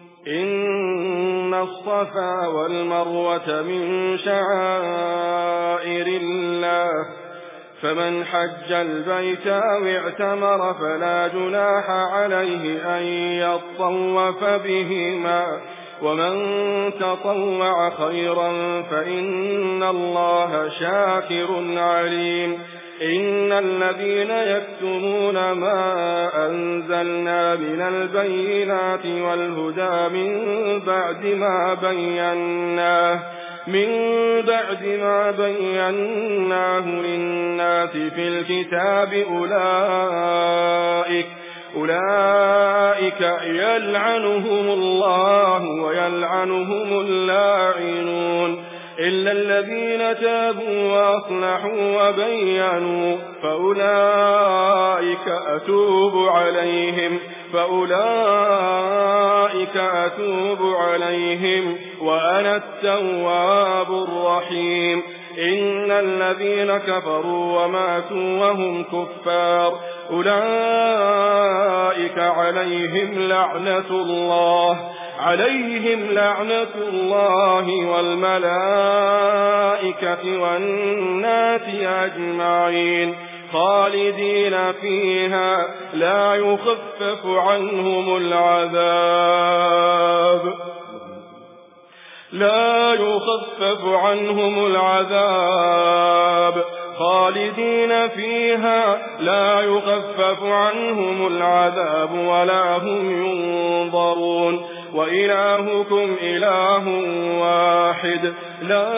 إن الصفا والمروة من شعائر الله فمن حج البيت أو اعتمر فلا جناح عليه أن يطوف بهما ومن تطوع خيرا فإن الله شاكر عليم إن الذين يكتمون ما أنزلنا من البينات والهدى من بعد ما بيناه للناس في الكتاب أولئك يلعنهم الله ويلعنهم اللاعنون إلا الذين تابوا وأصلحوا وبينوا فأولئك أتوب عليهم وأنا التواب الرحيم إن الذين كفروا وماتوا وهم كفار أولئك عليهم لعنة الله والملائكة والناس أجمعين خالدين فيها لا يخفف عنهم العذاب خالدين فيها لا يخفف عنهم العذاب ولا هم ينظرون وإلهكم إله واحد لا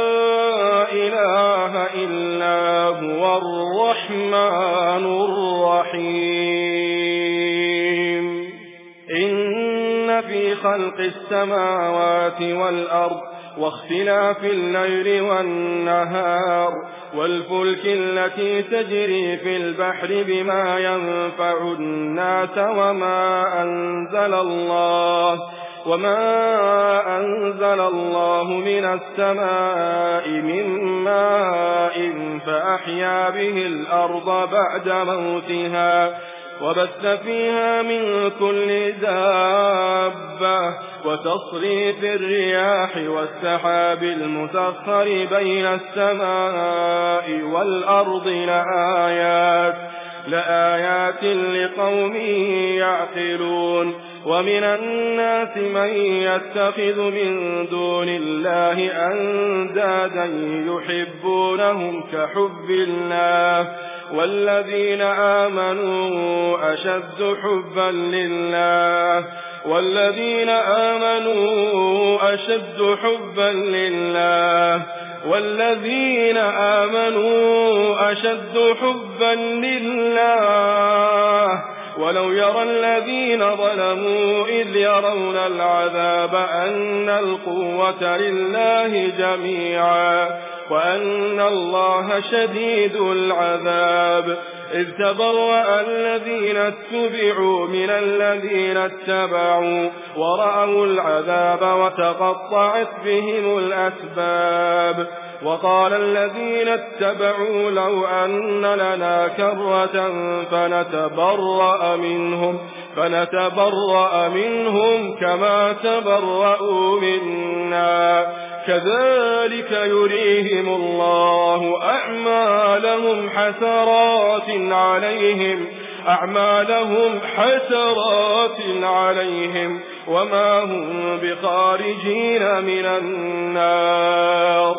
إله إلا هو الرحمن الرحيم إن في خلق السماوات والأرض واختلاف الليل والنهار والفلك التي تجري في البحر بما ينفع الناس وما وما أنزل الله من السماء من ماء فأحيا به الأرض بعد موتها وبث فيها من كل دابة وتصريف الرياح والسحاب المسخر بين السماء والأرض لآيات لقوم يعقلون ومن الناس من يتخذ من دون الله أندادا يحبونهم كحب الله والذين آمنوا أشد حبا لله ولو يرى الذين ظلموا إذ يرون العذاب أن القوة لله جميعا وأن الله شديد العذاب إذ تبرأ الذين اتبعوا من الذين اتبعوا ورأوا العذاب وتقطعت بهم الأسباب وقال الذين اتبعوا لو أن لنا كرة فنتبرأ منهم كما تبرأوا منا كذلك يريهم الله أعمالهم حسرات عليهم وما هم بخارجين من النار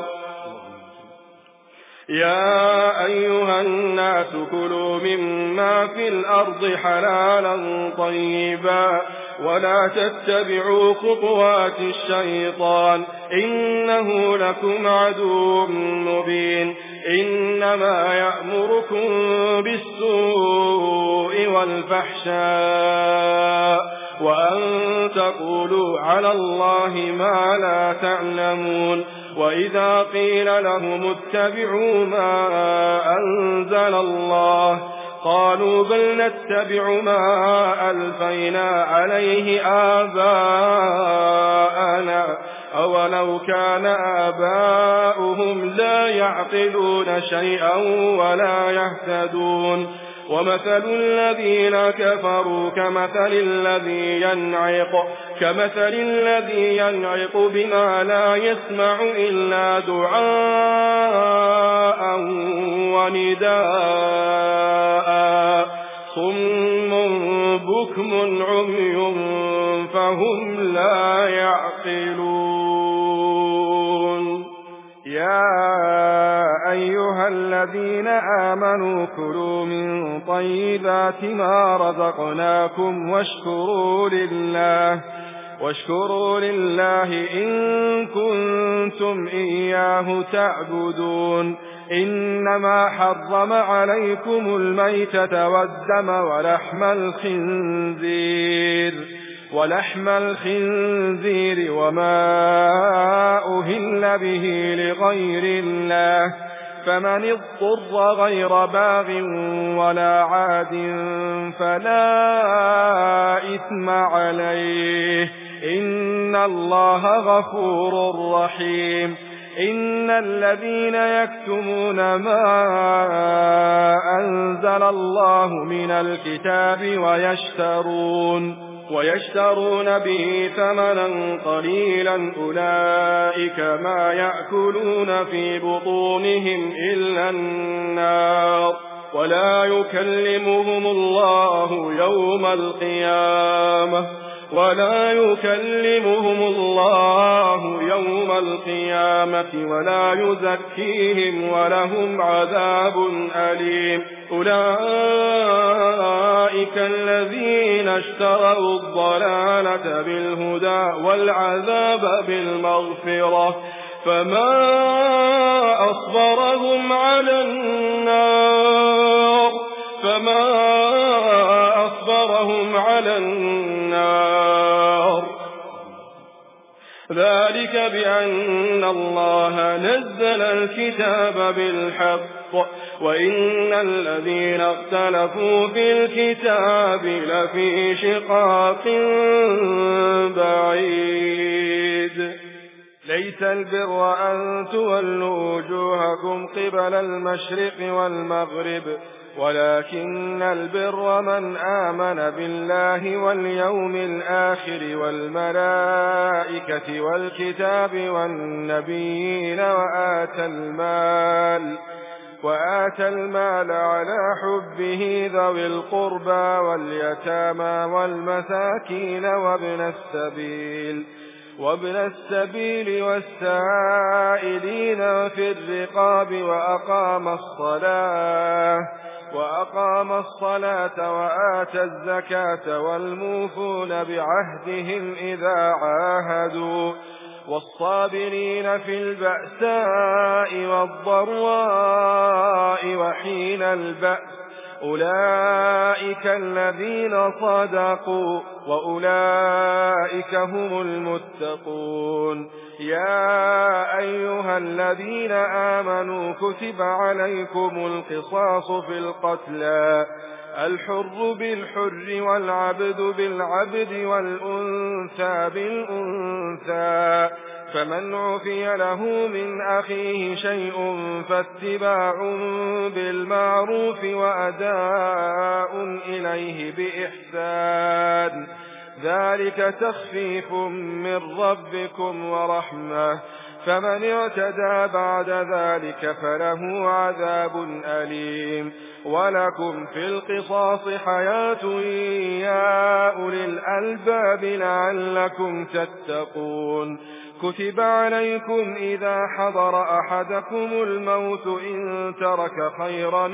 يا أيها الناس كلوا مما في الأرض حلالا طيبا ولا تتبعوا خطوات الشيطان إنه لكم عدو مبين إنما يأمركم بالسوء والفحشاء وأن تقولوا على الله ما لا تعلمون وإذا قيل لهم اتبعوا ما أنزل الله قالوا بل نتبع ما ألفينا عليه آباءنا أولو كان آباؤهم لا يعقلون شيئا ولا يهتدون ومثل الذين كفروا كمثل الذي ينعق بما لا يسمع إلا دعاء ونداء صم بكم عمي فهم لا يعقلون يا أيها الذين آمنوا كلوا من طيبات ما رزقناكم واشكروا لله إن كنتم إياه تعبدون إنما حرم عليكم الميتة والدم ولحم الخنزير وما أهل به لغير الله فمن اضطر غير باغ ولا عاد فلا إثم عليه إن الله غفور رحيم إن الذين يكتمون ما أنزل الله من الكتاب ويشترون به ثمنا قليلا أولئك ما يأكلون في بطونهم إلا النار ولا يكلمهم الله يوم القيامة ولا يزكيهم ولهم عذاب أليم أولئك الذين اشتروا الضلالة بالهدى والعذاب بالمغفرة فما أصبرهم على النار ذلك بأن الله نزل الكتاب بالحق وإن الذين اختلفوا في الكتاب لفي شقاق بعيد. ليس البر أن تولوا وجوهكم قبل المشرق والمغرب ولكن البر من آمن بالله واليوم الآخر والملائكة والكتاب والنبيين وآتى المال على حبه ذوي القربى واليتامى والمساكين وابن السبيل والسائلين وفي الرقاب وأقام الصلاة وآتى الزكاة والموفون بعهدهم إذا عاهدوا والصابرين في البأساء والضراء وحين البأس أولئك الذين صدقوا وأولئك هم المتقون. يا أيها الذين آمنوا كتب عليكم القصاص في القتلى الحر بالحر والعبد بالعبد والأنثى بالأنثى فمن عفي له من أخيه شيء فاتباع بالمعروف وأداء إليه بإحسان ذلك تخفيف من ربكم ورحمة فمن اعتدى بعد ذلك فله عذاب أليم. ولكم في القصاص حياة يا أولي الألباب لعلكم تتقون. كتب عليكم إذا حضر أحدكم الموت إن ترك خيرا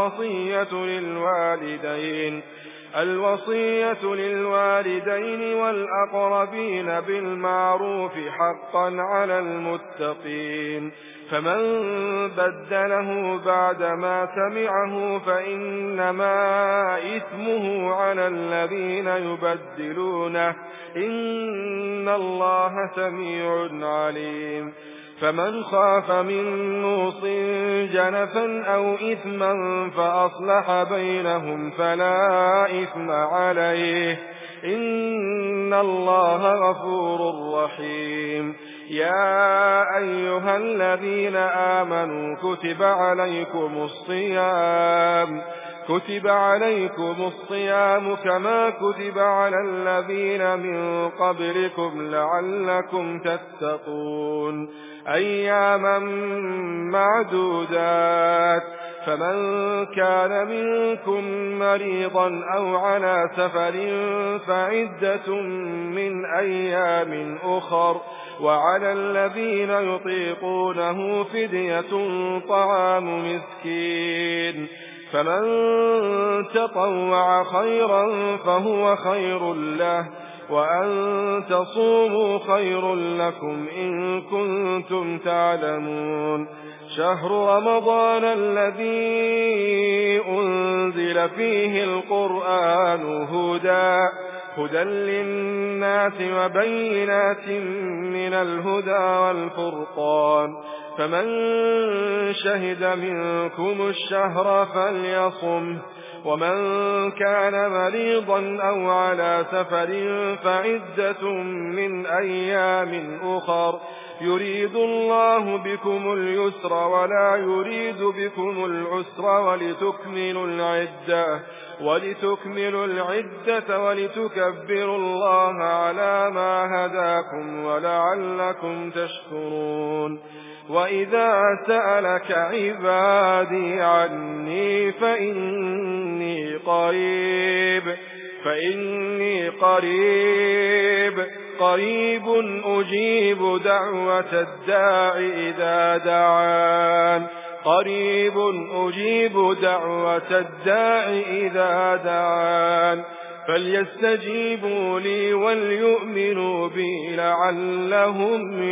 الوصية للوالدين والأقربين بالمعروف حقا على المتقين. فمن بدله بعدما سمعه فإنما إثمه على الذين يبدلونه إن الله سميع عليم. فمن خاف من موص جنفا أو إثما فأصلح بينهم فلا إثم عليه إن الله غفور رحيم. يا أيها الذين آمنوا كتب عليكم الصيام كما كتب على الذين من قبلكم لعلكم تتقون أياما معدودات. فمن كان منكم مريضا أو على سفر فعدة من أيام أخر وعلى الذين يطيقونه فدية طعام مسكين فمن تطوع خيرا فهو خير له وأن تصوموا خير لكم إن كنتم تعلمون. شهر رمضان الذي أنزل فيه القرآن هدى للناس وبينات من الهدى والفرقان فمن شهد منكم الشهر فليصمه ومن كان مريضا أو على سفر فعدة من أيام أخر يريد الله بكم اليسر ولا يريد بكم العسر ولتكملوا العدة ولتكبروا الله على ما هداكم ولعلكم تشكرون. وإذا سألك عبادي عني فإني قريب أجيب دعوة الداع إذا دعان فليستجيبوا لي وليؤمنوا بي لعلهم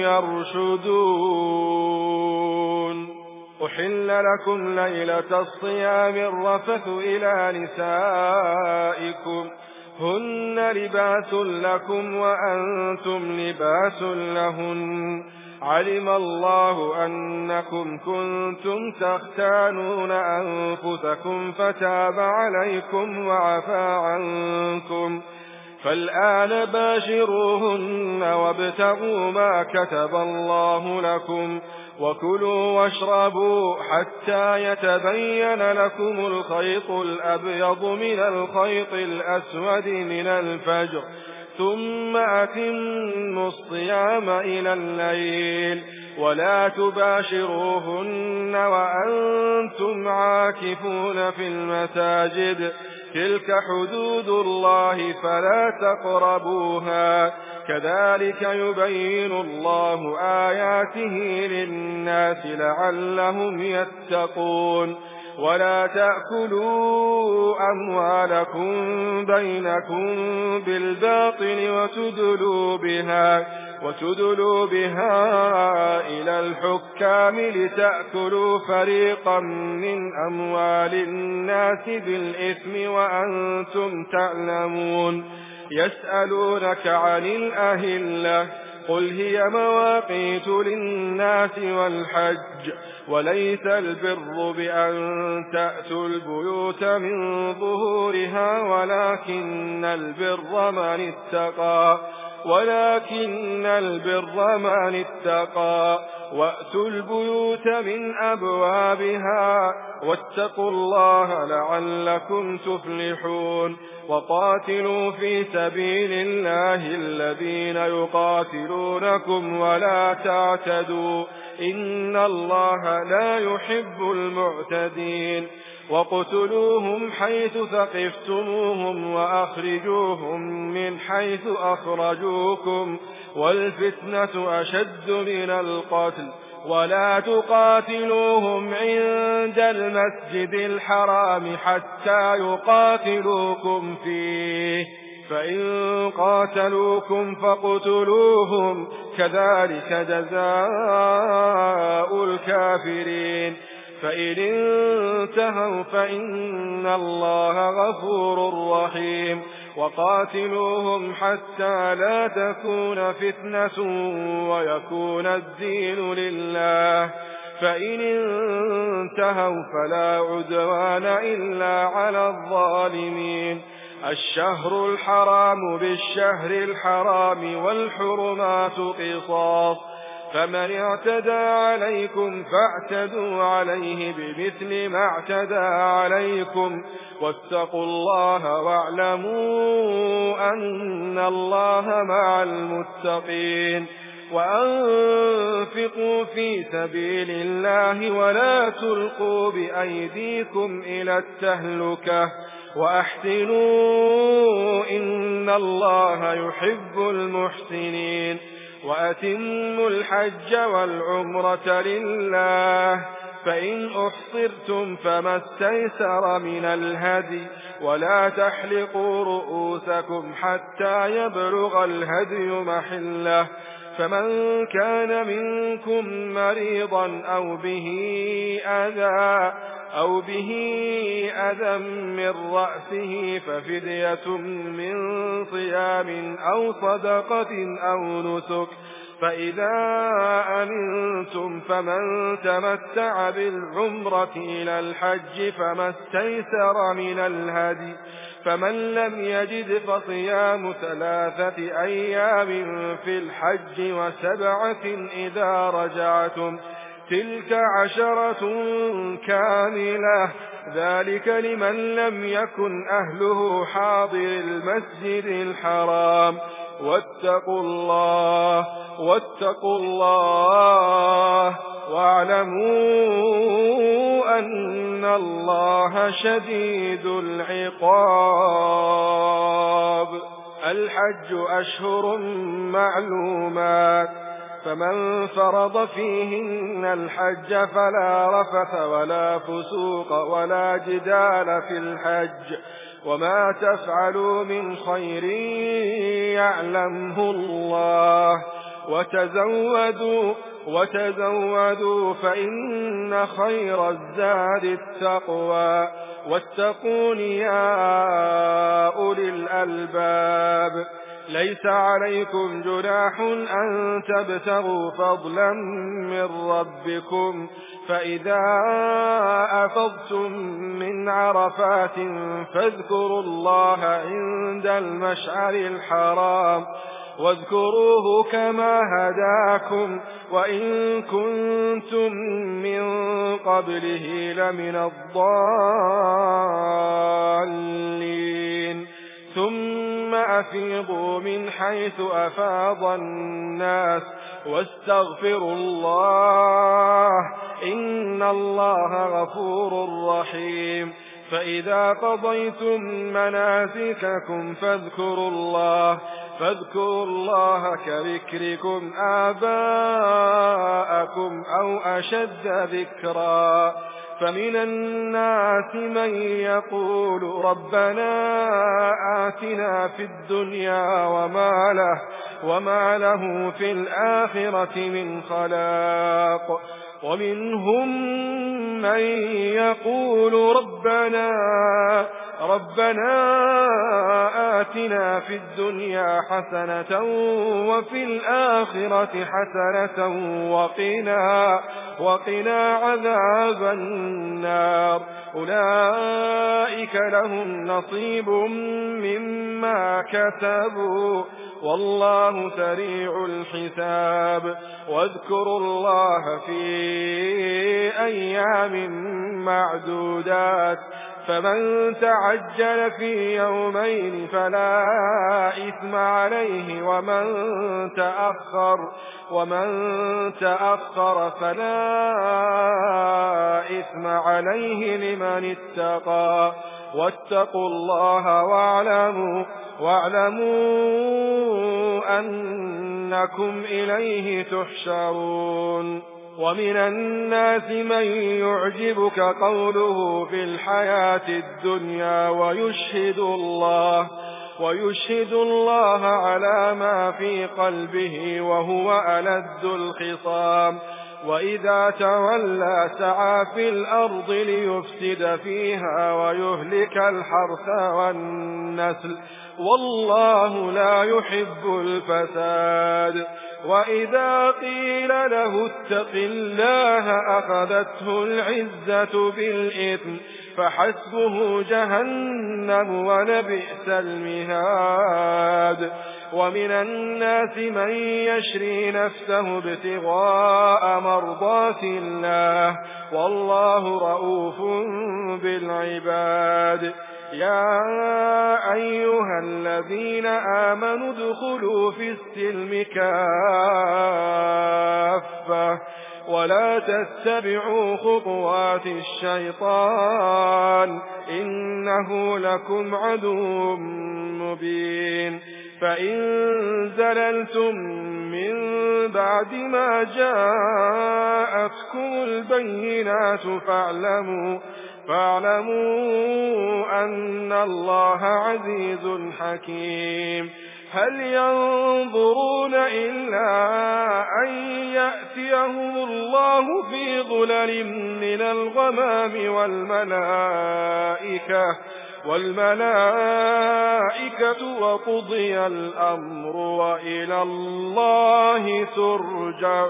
يرشدون. أحل لكم ليلة الصيام الرفث إلى نسائكم هن لباس لكم وأنتم لباس لهن علم الله أنكم كنتم تختانون أنفسكم فتاب عليكم وعفى عنكم فالآن باشروهن وابتغوا ما كتب الله لكم وكلوا واشربوا حتى يتبين لكم الخيط الأبيض من الخيط الأسود من الفجر ثم أتموا الصيام إلى الليل ولا تباشروهن وأنتم عاكفون في المساجد تلك حدود الله فلا تقربوها كذلك يبين الله آياته للناس لعلهم يتقون ولا تأكلوا أموالكم بينكم بالباطل وتدلوا بها إلى الحكام لتأكلوا فريقا من أموال الناس بالإثم وأنتم تعلمون يسألونك عن الأهلة قل هي مواقيت للناس والحج وليس البر بأن تأتوا البيوت من ظهورها ولكن البر من اتقى وأتوا البيوت من أبوابها واتقوا الله لعلكم تفلحون وقاتلوا في سبيل الله الذين يقاتلونكم ولا تعتدوا إن الله لا يحب المعتدين وقتلوهم حيث ثقفتموهم وأخرجوهم من حيث أخرجوكم والفتنة أشد من القتل ولا تقاتلوهم عند المسجد الحرام حتى يقاتلوكم فيه فإن قاتلوكم فاقتلوهم كذلك جزاء الكافرين فإن انتهوا فإن الله غفور رحيم وقاتلوهم حتى لا تكون فتنة ويكون الدين لله فإن انتهوا فلا عدوان إلا على الظالمين الشهر الحرام بالشهر الحرام والحرمات قصاص فمن اعتدى عليكم فاعتدوا عليه بمثل ما اعتدى عليكم واتقوا الله واعلموا أن الله مع المتقين وأنفقوا في سبيل الله ولا تلقوا بأيديكم إلى التهلكة وأحسنوا إن الله يحب المحسنين وأتموا الحج والعمرة لله فإن أحصرتم فما استيسر من الهدي ولا تحلقوا رؤوسكم حتى يبلغ الهدي محله فمن كان منكم مريضا أو به أذى من رأسه ففدية من صيام أو صدقة أو نسك فإذا أمنتم فمن تمتع بالعمرة إلى الحج فما استيسر من الهدي فمن لم يجد فصيام 3 أيام في الحج و7 إذا رجعتم تلك 10 كاملة ذلك لمن لم يكن أهله حاضر المسجد الحرام واتقوا الله واعلموا أن الله شديد العقاب الحج أشهر معلومات فمن فرض فيهن الحج فلا رفث ولا فسوق ولا جدال في الحج وما تفعلوا من خير يعلمه الله وتزودوا وتزودوا فإن خير الزاد التقوى واتقون يا أولي الألباب. ليس عليكم جناح أن تبتغوا فضلا من ربكم فإذا أفضتم من عرفات فاذكروا الله عند المشعر الحرام واذكروه كما هداكم وإن كنتم من قبله لمن الضالين. ثم أفيضوا من حيث أفاض الناس واستغفروا الله إن الله غفور رحيم. فإذا قضيتم مناسككم فاذكروا الله كذكركم آباءكم أو أشد ذكرا. فمن الناس من يقول ربنا آتنا في الدنيا وما له في الآخرة من خلاق. ومنهم من يقول ربنا آتنا في الدنيا حسنة وفي الآخرة حسنة وقنا عذاب النار. أولئك لهم نصيب مما كسبوا والله سريع الحساب. واذكروا الله في أيام معدودات فمن تعجل في يومين فلا إثم عليه ومن تأخر فلا إثم عليه لمن اتقى. واتقوا الله واعلموا أنكم إليه تحشرون. ومن الناس من يعجبك قوله في الحياة الدنيا ويشهد الله على ما في قلبه وهو ألد الخصام. وإذا تولى سعى في الأرض ليفسد فيها ويهلك الحرث والنسل والله لا يحب الفساد. وإذا قيل له اتق الله أخذته العزة بالإثم فحسبه جهنم ولبئس المهاد. ومن الناس من يشري نفسه ابتغاء مرضات الله والله رؤوف بالعباد. يا أيها الذين آمنوا ادخلوا في السلم كافة ولا تتبعوا خطوات الشيطان إنه لكم عدو مبين. فإن زللتم من بعد ما جاءتكم البينات فاعلموا أن الله عزيز حكيم. هل ينظرون إلا أن يأتيهم الله في ظلل من الغمام والملائكة وقضي الأمر وإلى الله ترجع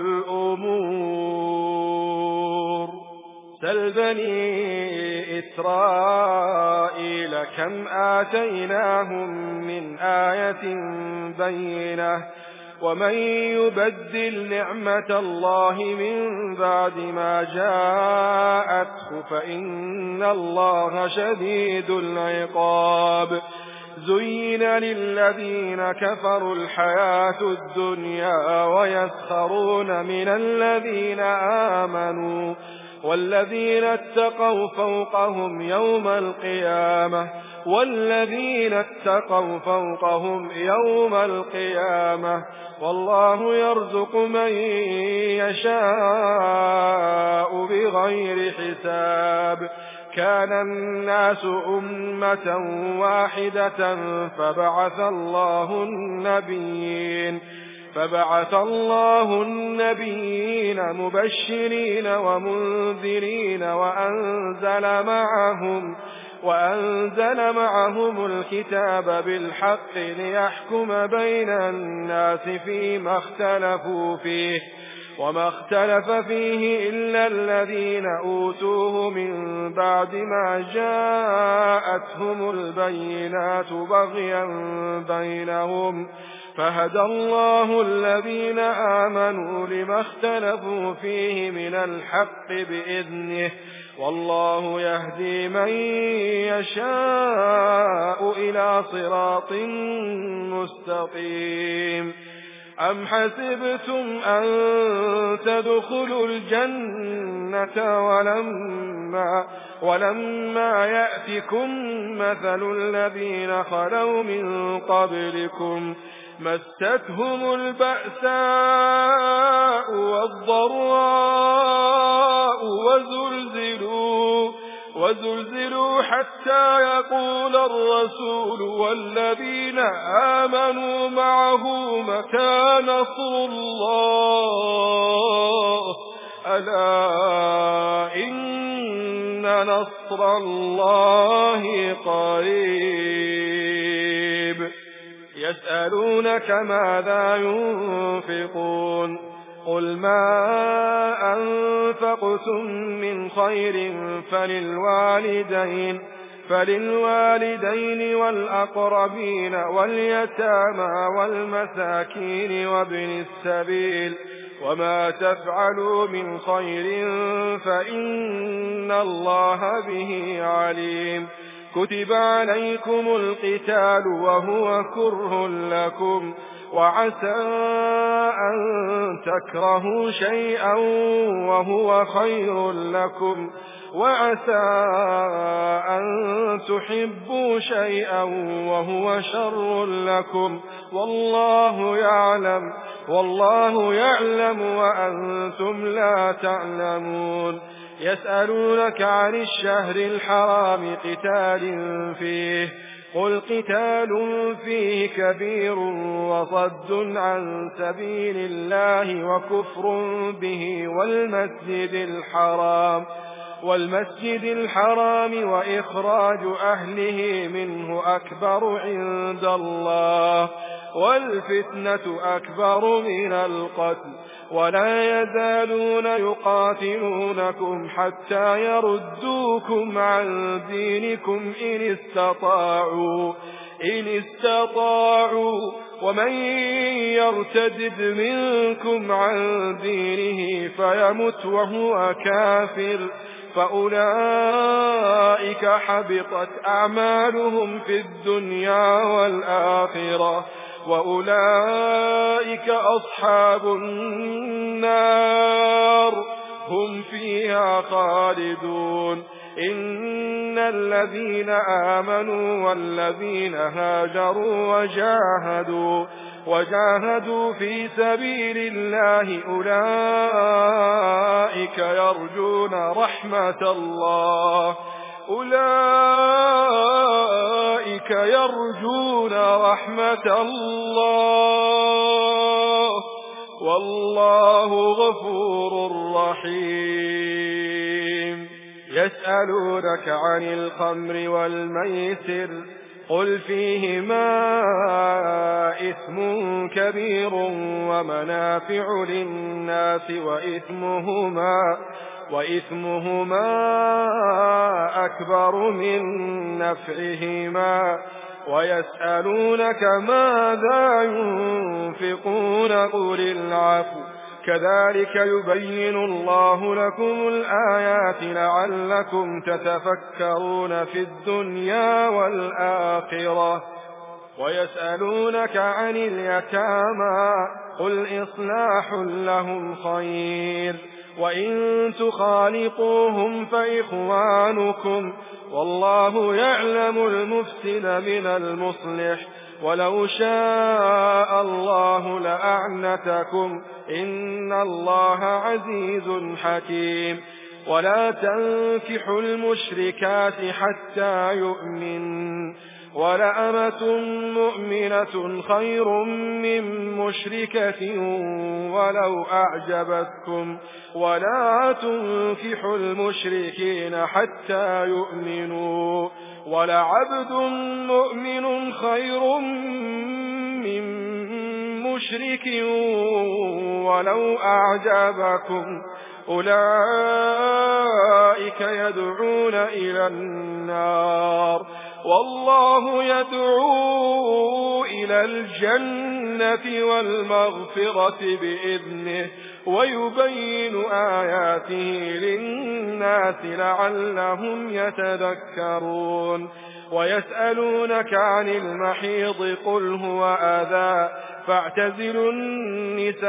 الأمور. سل بني إسرائيل كم آتيناهم من آية بينة ومن يبدل نعمة الله من بعد ما جاءته فإن الله شديد العقاب. زين للذين كفروا الحياة الدنيا ويسخرون من الذين آمنوا والذين اتقوا فوقهم يوم القيامة والله يرزق من يشاء بغير حساب. كان الناس أمة واحدة فبعث الله النبيين فبعث الله النبيين مبشرين ومنذرين وأنزل معهم الكتاب بالحق ليحكم بين الناس فيما اختلفوا فيه وما اختلف فيه إلا الذين أوتوه من بعد ما جاءتهم البينات بغيا بينهم فهدى الله الذين آمنوا لما اختلفوا فيه من الحق بإذنه والله يهدي من يشاء إلى صراط مستقيم. أم حسبتم أن تدخلوا الجنة ولما يأتكم مثل الذين خلوا من قبلكم مستهم البأساء والضراء وزلزلوا حتى يقول الرسول والذين آمنوا معه متى نصر الله ألا إن نصر الله قريب. يسألونك ماذا ينفقون قل ما أنفقتم من خير فللوالدين والأقربين واليتامى والمساكين وابن السبيل وما تفعلوا من خير فإن الله به عليم. كتب عليكم القتال وهو كره لكم وعسى أن تكرهوا شيئا وهو خير لكم وعسى أن تحبوا شيئا وهو شر لكم والله يعلم وأنتم لا تعلمون. يسألونك عن الشهر الحرام قتال فيه قل قتال فيه كبير وصد عن سبيل الله وكفر به والمسجد الحرام وإخراج أهله منه أكبر عند الله والفتنة أكبر من القتل ولا يزالون يقاتلونكم حتى يردوكم عن دينكم إن استطاعوا ومن يرتد منكم عن دينه فيمت وهو كافر فأولئك حبطت أعمالهم في الدنيا والآخرة وأولئك أصحاب النار هم فيها خالدون. إن الذين آمنوا والذين هاجروا وجاهدوا في سبيل الله أولئك يرجون رحمة الله والله غفور رحيم. يسألونك عن الخمر والميسر قل فيهما إثم كبير ومنافع للناس وإثمهما أكبر من نفعهما ويسألونك ماذا ينفقون قل العفو كذلك يبين الله لكم الآيات لعلكم تتفكرون في الدنيا والآخرة. ويسألونك عن اليتامى قل إصلاح لهم خير وإن تخالطوهم فإخوانكم والله يعلم المفسد من المصلح ولو شاء الله لأعنتكم إن الله عزيز حكيم. ولا تنكحوا المشركات حتى يؤمن ولأمة مؤمنة خير من مشركة ولو أعجبتكم ولا تنكحوا المشركين حتى يؤمنوا ولعبد مؤمن خير من مشرك ولو أعجبكم أولئك يدعون إلى النار والله يدعو إلى الجنة والمغفرة بإذنه ويبين آياته للناس لعلهم يتذكرون ويسألونك عن المحيض قل هو أذى فاعتزلوا النساء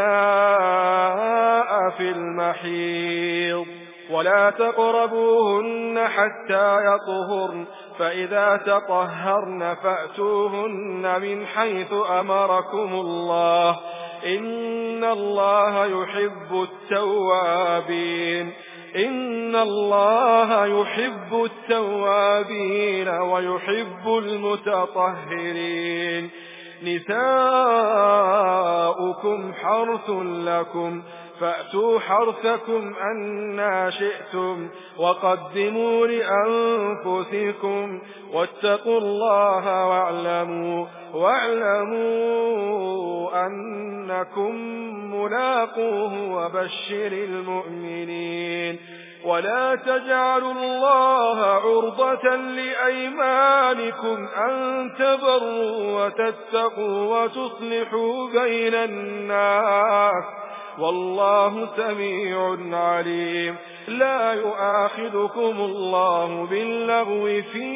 في المحيض ولا تقربوهن حتى يطهرن فإذا تطهرن فأتوهن من حيث أمركم الله إن الله يحب التوابين ويحب المتطهرين نساؤكم حرث لكم فأتوا حرثكم أنى شئتم وقدموا لأنفسكم واتقوا الله واعلموا أنكم ملاقوه وبشر المؤمنين ولا تجعلوا الله عرضة لأيمانكم أن تبروا وتتقوا وتصلحوا بين الناس والله سميع عليم لا يؤاخذكم الله باللغو في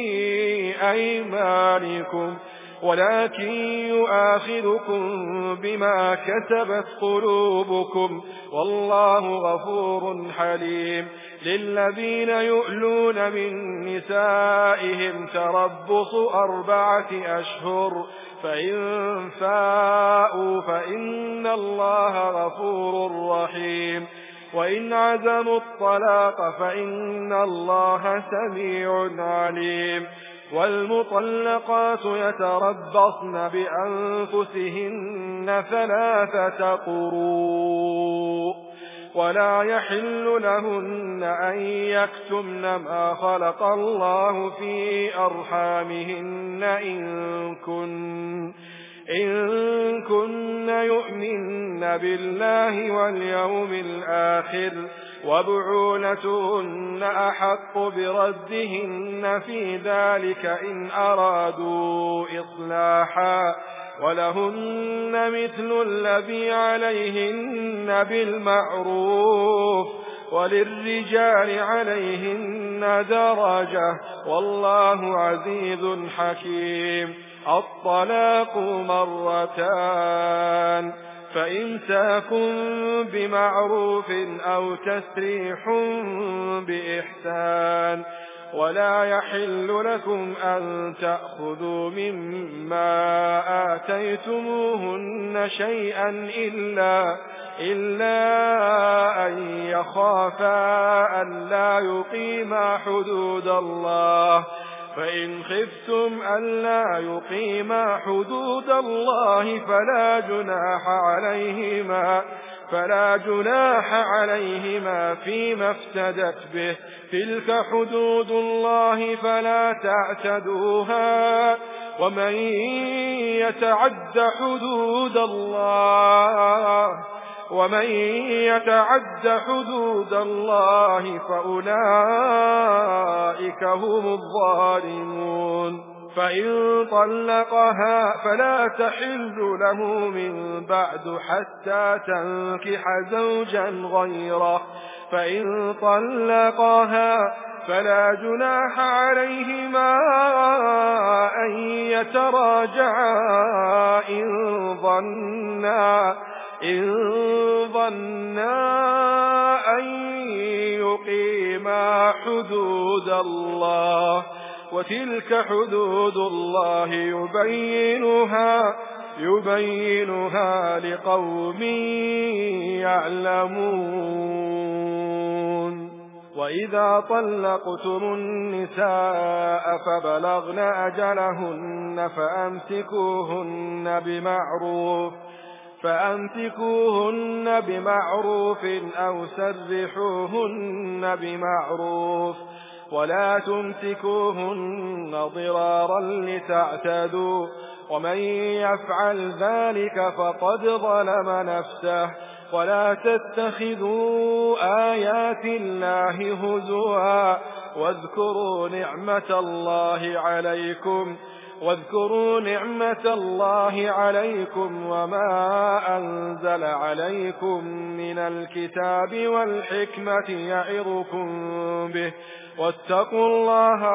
أيمانكم ولكن يؤاخذكم بما كسبت قلوبكم والله غفور حليم للذين يؤلون من نسائهم تربص 4 أشهر فإن فاءوا فإن الله غفور رحيم وإن عزموا الطلاق فإن الله سميع عليم والمطلقات يتربصن بأنفسهن 3 قروء ولا يحل لهن أن يكتمن ما خلق الله في أرحامهن إن كن يؤمن بالله واليوم الآخر وبعولتهن أحق بردهن في ذلك إن أرادوا إصلاحا ولهن مثل الذي عليهن بالمعروف وللرجال عليهن درجة والله عزيز حكيم الطلاق 2 فإمساك بمعروف أو تسريح بإحسان ولا يحل لكم أن تأخذوا مما آتيتموهن شيئا إلا أن يخافا ألا يقيما حدود الله فإن خفتم ألا يقيما حدود الله فلا جناح عليهما فيما افتدت به تلك حدود الله فلا تعتدوها ومن يتعد حدود الله فأولئك هم الظالمون فإن طلقها فلا تحل له من بعد حتى تنكح زوجا غيره فإن طلقها فلا جناح عليهما أن يتراجعا إن ظنا أن يقيما حدود الله وتلك حدود الله يبينها لقوم يعلمون وإذا طلقتم النساء فبلغن أجلهن فأمسكوهن بمعروف أو سرحوهن بمعروف ولا تمسكوهن ضرارا لتعتدوا ومن يفعل ذلك فقد ظلم نفسه ولا تتخذوا آيات الله هزوا واذكروا نعمة الله عليكم وما أنزل عليكم من الكتاب والحكمة يعظكم به واتقوا الله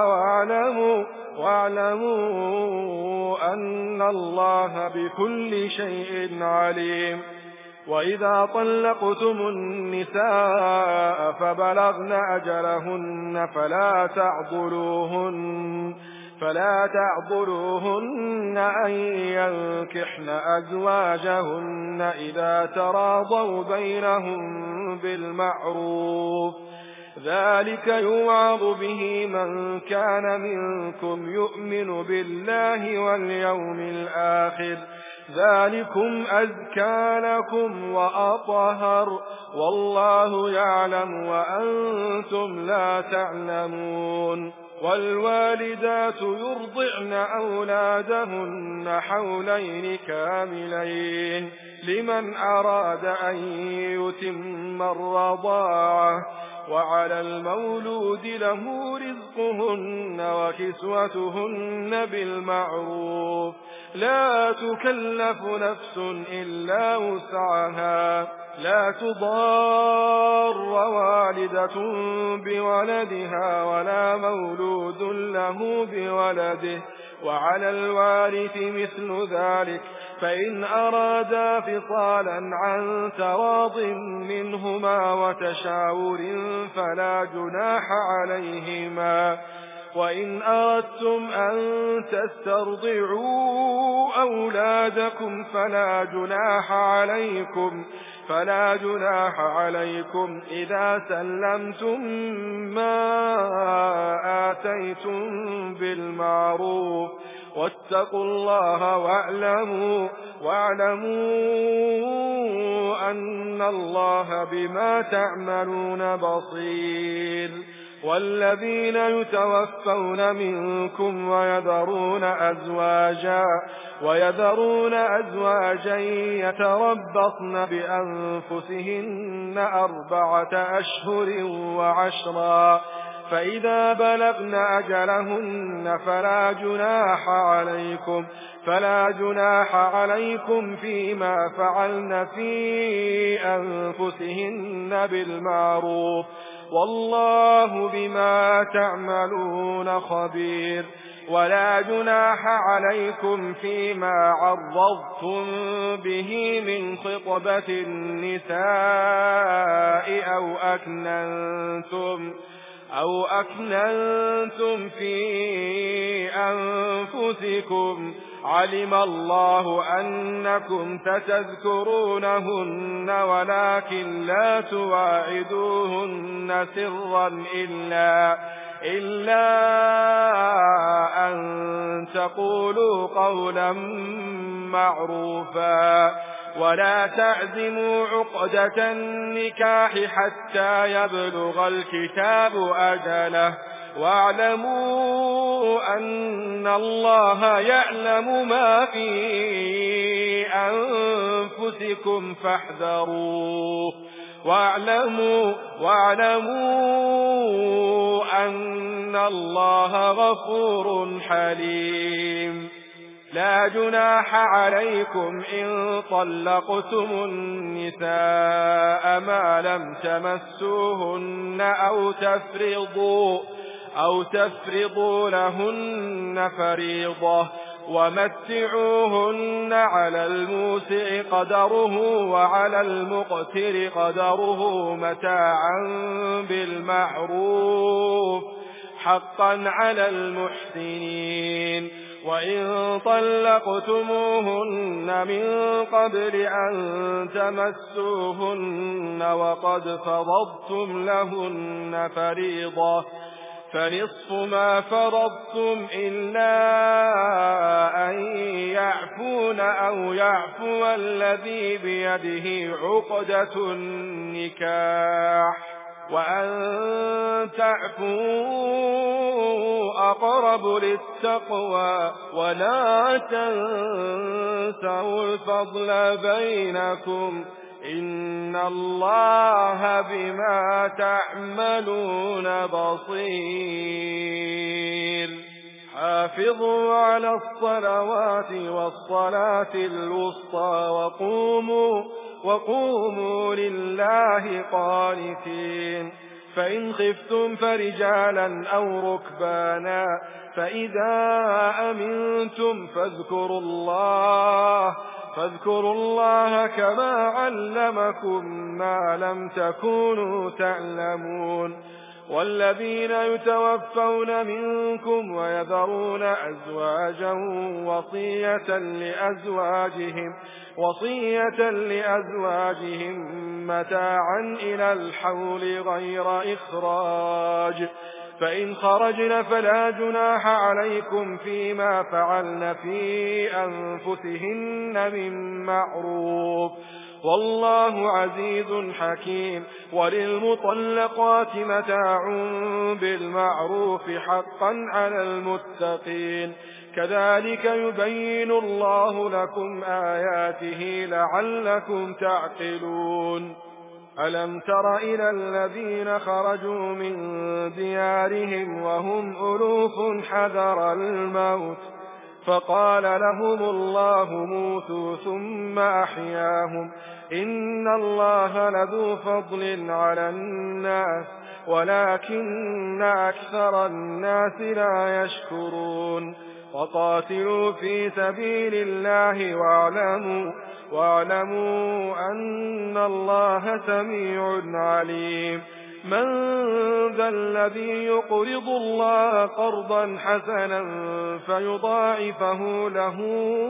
واعلموا أن الله بكل شيء عليم. وإذا طلقتم النساء فبلغن أجلهن فلا تعضلوهن أن ينكحن أزواجهن إذا تراضوا بينهم بالمعروف ذلك يوعظ به من كان منكم يؤمن بالله واليوم الآخر ذلكم أزكى لكم وأطهر والله يعلم وأنتم لا تعلمون. والوالدات يرضعن أولادهن حولين كاملين لمن أراد أن يتم الرضاعة وعلى المولود له رزقهن وكسوتهن بالمعروف لا تكلف نفس إلا وسعها لا تضار والدة بولدها ولا مولود له بولده وعلى الوارث مثل ذلك فإن أرادا فصالا عن تراض منهما وتشاور فلا جناح عليهما. وإن أردتم أن تسترضعوا أولادكم فلا جناح عليكم إذا سلمتم ما آتيتم بالمعروف واتقوا الله واعلموا أن الله بما تعملون بصير. والذين يتوفون منكم ويذرون أزواجا يتربصن بأنفسهن 4 أشهر وعشرا فإذا بلغن أجلهن فلا جناح عليكم فيما فعلن في أنفسهن بالمعروف والله بما تعملون خبير. ولا جناح عليكم فيما عرضتم به من خطبة النساء أو أكننتم في أنفسكم علم الله أنكم تتذكرونهن ولكن لا تواعدوهن سرا إلا أن تقولوا قولا معروفا ولا تعزموا عقدة النكاح حتى يبلغ الكتاب أجله واعلموا أن الله يعلم ما في أنفسكم فاحذروه واعلموا أن الله غفور حليم. لا جناح عليكم إن طلقتم النساء ما لم تمسوهن أو تفرضوا لهن فريضة ومتعوهن على الموسع قدره وعلى المقتر قدره متاعا بالمعروف حقا على المحسنين. وإن طلقتموهن من قبل أن تمسوهن وقد فرضتم لهن فريضة فنصف ما فرضتم إلا أن يعفون أو يعفو الذي بيده عقدة النكاح وأن تعفوا أقرب للتقوى ولا تنسوا الفضل بينكم إن الله بما تعملون بصير حافظوا على الصلوات والصلاة الوسطى وقوموا لله قانتين فإن خفتم فرجالا أو ركبانا فإذا أمنتم فاذكروا الله كما علمكم ما لم تكونوا تعلمون والذين يتوفون منكم ويذرون أزواجا وصية لأزواجهم متاعا إلى الحول غير إخراج فإن خرجن فلا جناح عليكم فيما فعلن في أنفسهن من معروف والله عزيز حكيم وللمطلقات متاع بالمعروف حقا على المتقين كذلك يبين الله لكم آياته لعلكم تعقلون ألم تر إلى الذين خرجوا من ديارهم وهم ألوف حذر الموت فقال لهم الله موتوا ثم أحياهم إن الله لذو فضل على الناس ولكن أكثر الناس لا يشكرون وقاتلوا في سبيل الله واعلموا أن الله سميع عليم من ذا الذي يقرض الله قرضا حسنا فيضاعفه له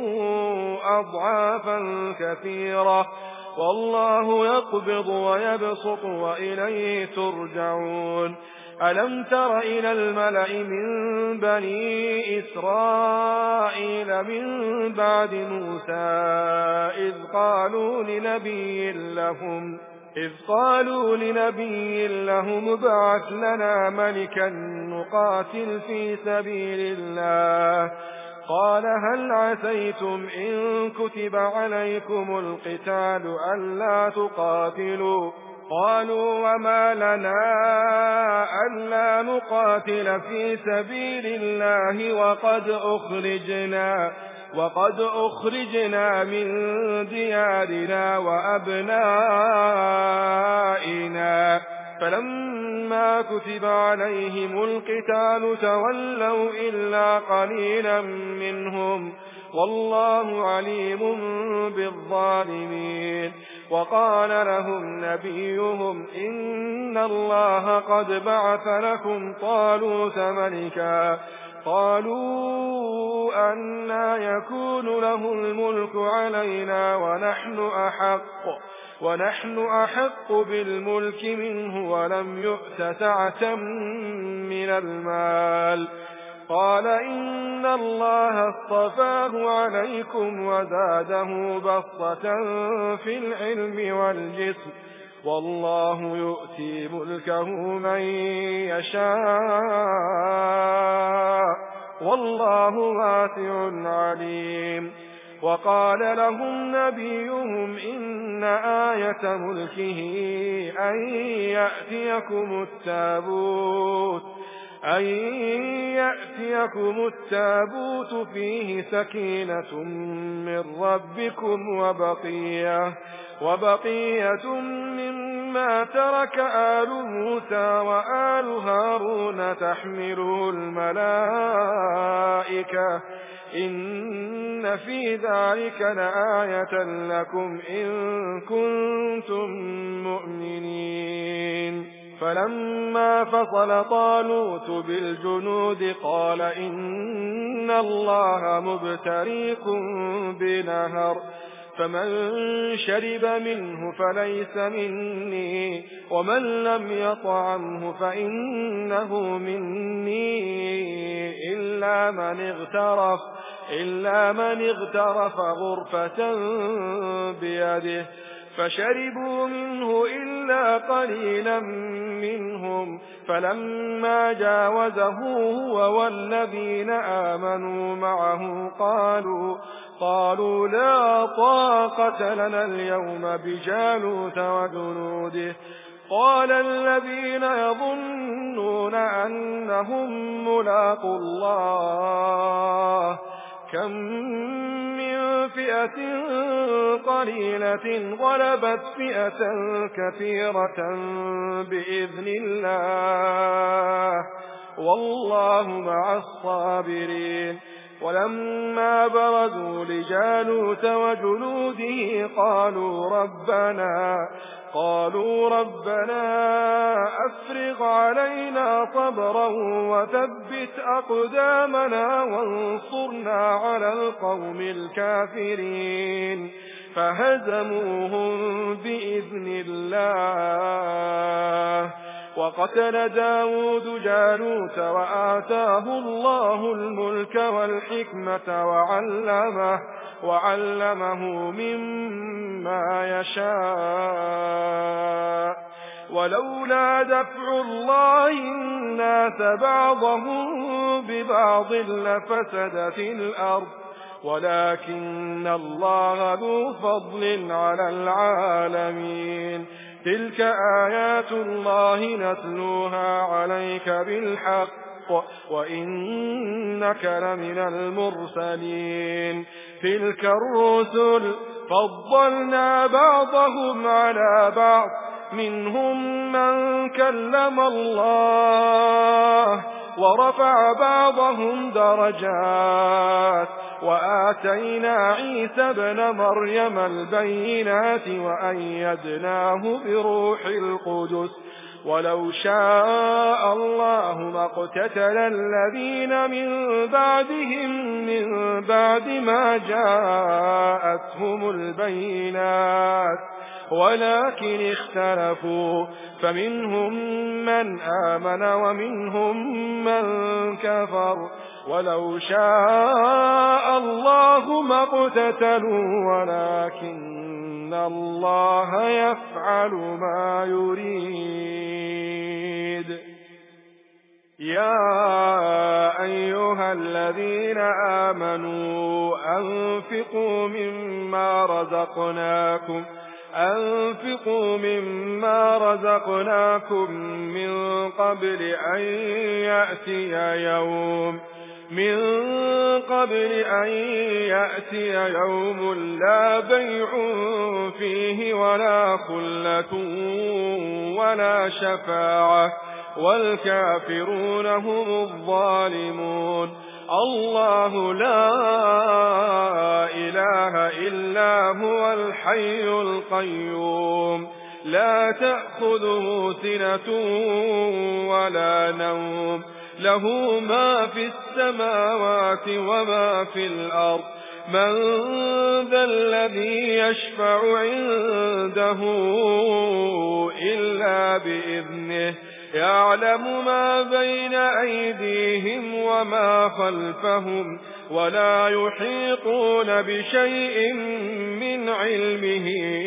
أضعافا كثيرة والله يقبض ويبسط وإليه ترجعون ألم تر إلى الملأ من بني إسرائيل من بعد موسى إذ قالوا لنبي لهم ابعث لنا ملكا نقاتل في سبيل الله قال هل عسيتم إن كتب عليكم القتال ألا تقاتلوا قالوا وما لنا ألا نقاتل في سبيل الله وقد أخرجنا من ديارنا وأبنائنا فلما كتب عليهم القتال تولوا إلا قليلا منهم والله عليم بالظالمين وقال لهم نبيهم إن الله قد بعث لكم طالوت ملكا قالوا أنى يكون له الملك علينا ونحن أحق بالملك منه ولم يؤت سعة من المال قال إن الله اصطفاه عليكم وزاده بسطة في العلم والجسم والله يؤتي ملكه من يشاء والله واسع عليم وقال لهم نبيهم إن آية ملكه أن يأتيكم التابوت فيه سكينة من ربكم وبقية مما ترك آل موسى وآل هارون تحمله الملائكة إن في ذلك لآية لكم إن كنتم مؤمنين فلما فصل طالوت بالجنود قال إن الله مبتليكم بنهر فمن شرب منه فليس مني ومن لم يطعمه فإنه مني إلا من اغترف غرفة بيده فشربوا منه إلا قليلا منهم فلما جاوزه هو والذين آمنوا معه قالوا لا طاقة لنا اليوم بجالوت وجنوده قال الذين يظنون أنهم ملاقو الله كم من فئة قليلة غلبت فئة كثيرة بإذن الله والله مع الصابرين ولما برزوا لجالوت وجنوده قالوا ربنا أفرغ علينا صبرا وثبت أقدامنا وانصرنا على القوم الكافرين فهزموهم بإذن الله وقتل داود جالوت وآتاه الله الملك والحكمة وعلمه مما يشاء ولولا دفع الله الناس بعضهم ببعض لفسدت الأرض ولكن الله ذو فضل على العالمين تلك آيات الله نتلوها عليك بالحق وإنك لمن المرسلين تلك الرسل فضلنا بعضهم على بعض منهم من كلم الله ورفع بعضهم درجات وآتينا عيسى ابن مريم البينات وأيدناه بروح القدس ولو شاء الله ما اقتتل الذين من بعدهم من بعد ما جاءتهم البينات ولكن اختلفوا فمنهم من آمن ومنهم من كفر ولو شاء الله ما اقتتلوا ولكن الله يفعل ما يريد يا أيها الذين آمنوا أنفقوا مما رزقناكم من قبل أن يأتي يوم لا بيع فيه ولا خلة ولا شفاعة والكافرون هم الظالمون الله لا إله إلا هو الحي القيوم لا تأخذه سنة ولا نوم له ما في السماوات وما في الأرض من ذا الذي يشفع عنده إلا بإذنه يعلم ما بين أيديهم وما خلفهم ولا يحيطون بشيء من علمه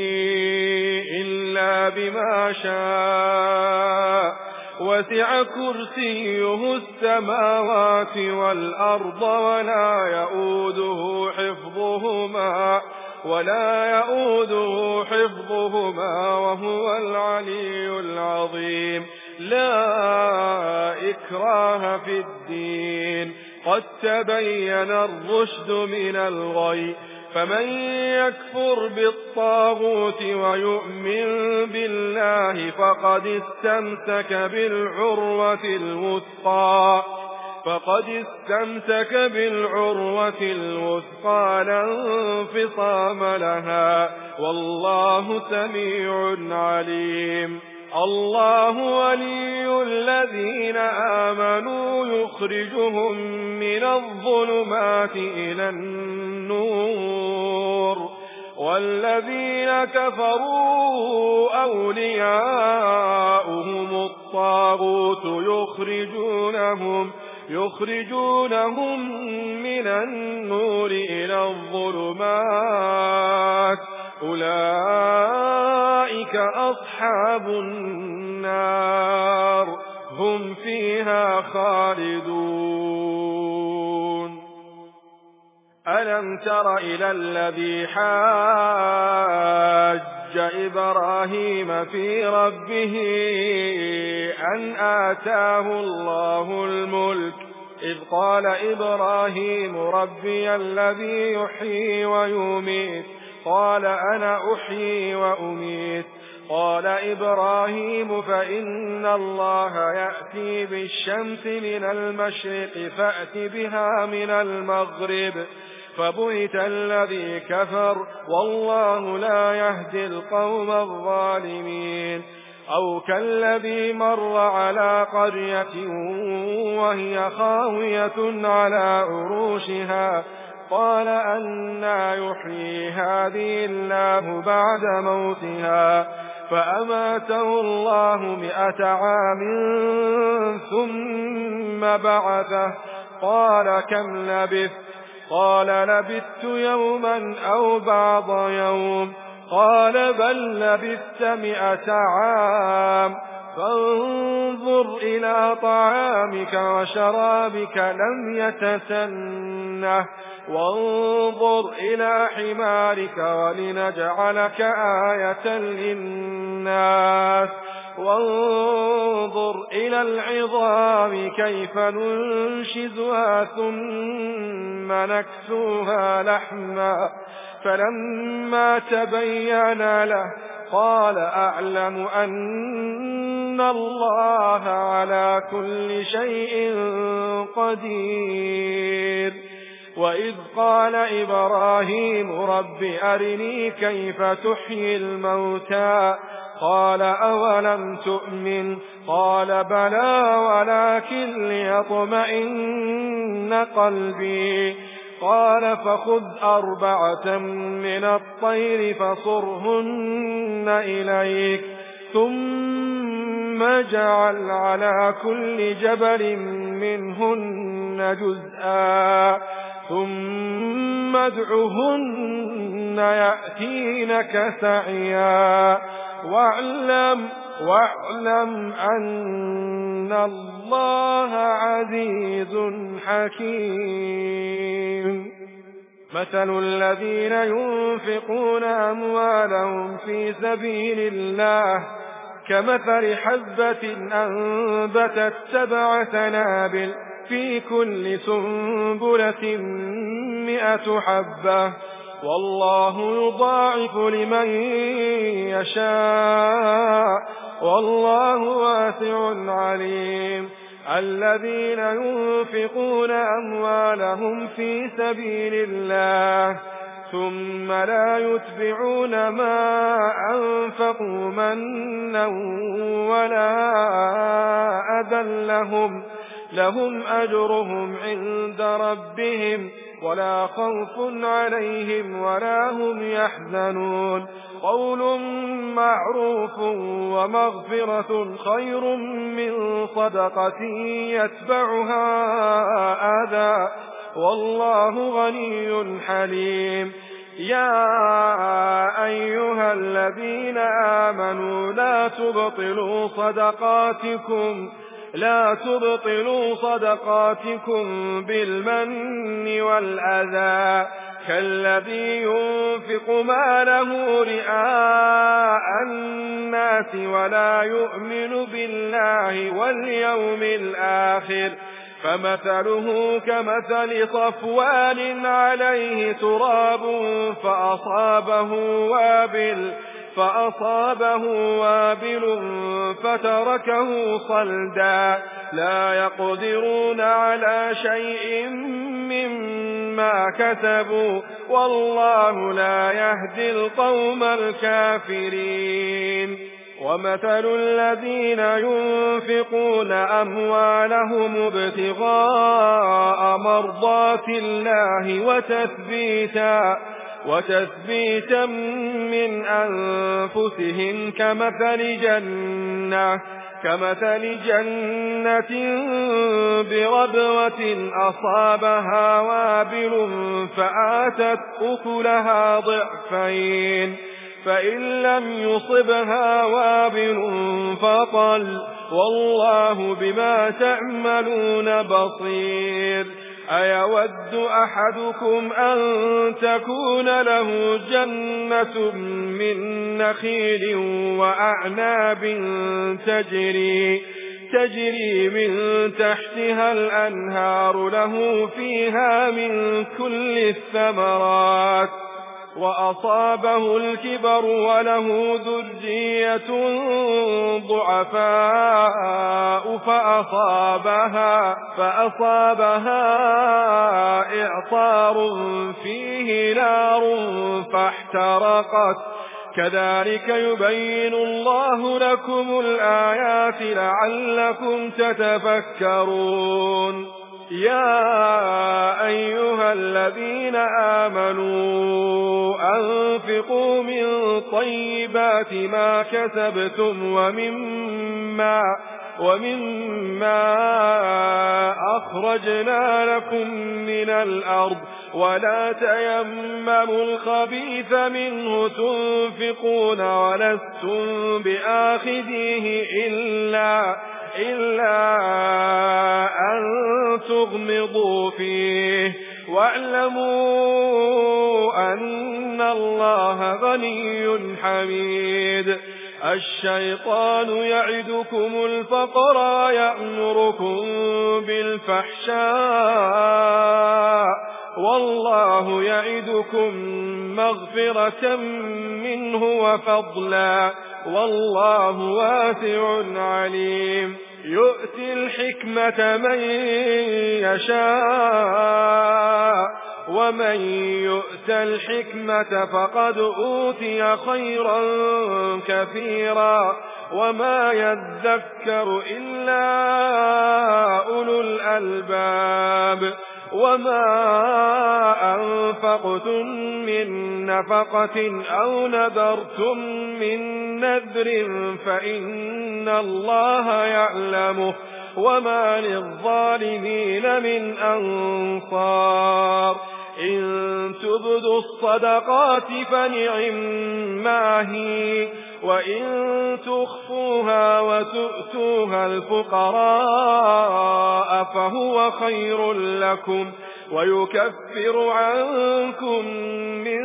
إلا بما شاء وسع كرسيه السماوات والأرض ولا يؤوده حفظهما وهو العلي العظيم لا إكراه في الدين قد تبين الرشد من الغي فمن يكفر بالطاغوت ويؤمن بالله فقد استمسك بالعروة الوثقى لا انفصام لها والله سميع عليم الله ولي الذين آمنوا يخرجهم من الظلمات إلى النور والذين كفروا أولياؤهم الطاغوت يخرجونهم من النور إلى الظلمات أولئك أصحاب النار هم فيها خالدون ألم تر إلى الذي حاج إبراهيم في ربه أن آتاه الله الملك إذ قال إبراهيم ربي الذي يحيي ويميت قال أنا أحيي وأميت قال إبراهيم فإن الله يأتي بالشمس من المشرق فأت بها من المغرب فبهت الذي كفر والله لا يهدي القوم الظالمين أو كالذي مر على قرية وهي خاوية على عروشها قال أنى يحيي هذه الله بعد موتها فأماته الله 100 عام ثم بعثه قال كم لبثت قال لبثت يوما أو بعض يوم قال بل لبثت 100 عام فانظر إلى طعامك وشرابك لم يتسنه وانظر إلى حمارك ولنجعلك آية للناس وانظر إلى العظام كيف ننشزها ثم نكسوها لحما فلما تبين له قال أعلم أن الله على كل شيء قدير وإذ قال إبراهيم رب أرني كيف تحيي الموتى قال أولم تؤمن قال بلى ولكن ليطمئن قلبي قال فخذ 4 من الطير فصرهن إليك ثم اجعل على كل جبل منهن جزءا ثم ادعهن يأتينك سعيا واعلم أن الله عزيز حكيم مثل الذين ينفقون أموالهم في سبيل الله كمثل حبة أنبتت 7 سنابل في كل سنبلة 100 حبة والله يضاعف لمن يشاء والله واسع عليم الذين ينفقون أموالهم في سبيل الله ثم لا يتبعون ما أنفقوا منا ولا أذى لهم أجرهم عند ربهم ولا خوف عليهم ولا هم يحزنون قول معروف ومغفرة خير من صدقة يتبعها أذى والله غني حليم يا أيها الذين آمنوا لا تبطلوا صدقاتكم بالمن والأذى كالذي ينفق ماله رئاء الناس ولا يؤمن بالله واليوم الآخر فمثله كمثل صفوان عليه تراب فأصابه وابل فتركه صلدا لا يقدرون على شيء مما كسبوا والله لا يهدي القوم الكافرين ومثل الذين ينفقون أموالهم ابتغاء مرضات الله وتثبيتا من أنفسهم كمثل جنة بربوة أصابها وابل فآتت أكلها ضعفين فإن لم يصبها وابل فطل والله بما تعملون بصير. أيود أحدكم أن تكون له جنة من نخيل وأعناب تجري من تحتها الأنهار له فيها من كل الثمرات وأصابه الكبر وله ذرية ضعفاء فأصابها إعصار فيه نار فاحترقت كذلك يبين الله لكم الآيات لعلكم تتفكرون. يا أيها الذين آمنوا أنفقوا من طيبات ما كسبتم ومما أخرجنا لكم من الأرض ولا تيمموا الخبيث منه تنفقون ولستم بآخذيه إلا أن تغمضوا فيه واعلموا أن الله غني حميد. الشيطان يعدكم الفقر ويأمركم بالفحشاء والله يعدكم مغفرة منه وفضلا والله واسع عليم. يؤتي الحكمة من يشاء ومن يؤت الحكمة فقد أوتي خيرا كثيرا وما يذكر إلا أولو الألباب. وما أنفقتم من نفقة أو نذرتم من نذر فإن الله يعلمه وما للظالمين من أنصار. إن تبدوا الصدقات فنعما هي وإن تخفوها وتؤتوها الفقراء فهو خير لكم ويكفر عنكم من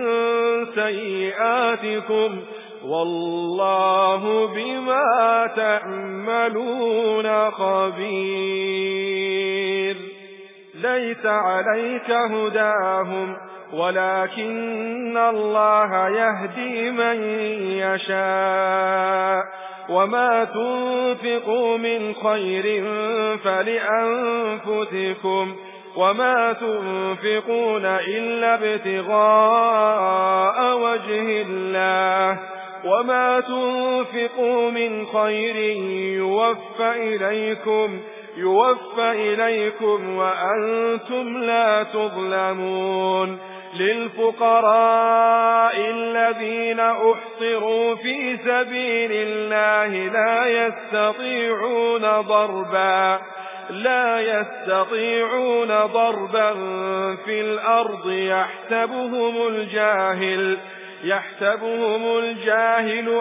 سيئاتكم والله بما تعملون خبير. ليس عليك هداهم ولكن الله يهدي من يشاء وما تنفقوا من خير فلأنفسكم وما تنفقون إلا ابتغاء وجه الله وما تنفقوا من خير يوفى إليكم وأنتم لا تظلمون. للفقراء الذين أحصروا في سبيل الله لا يستطيعون ضربا في الأرض يحسبهم الجاهل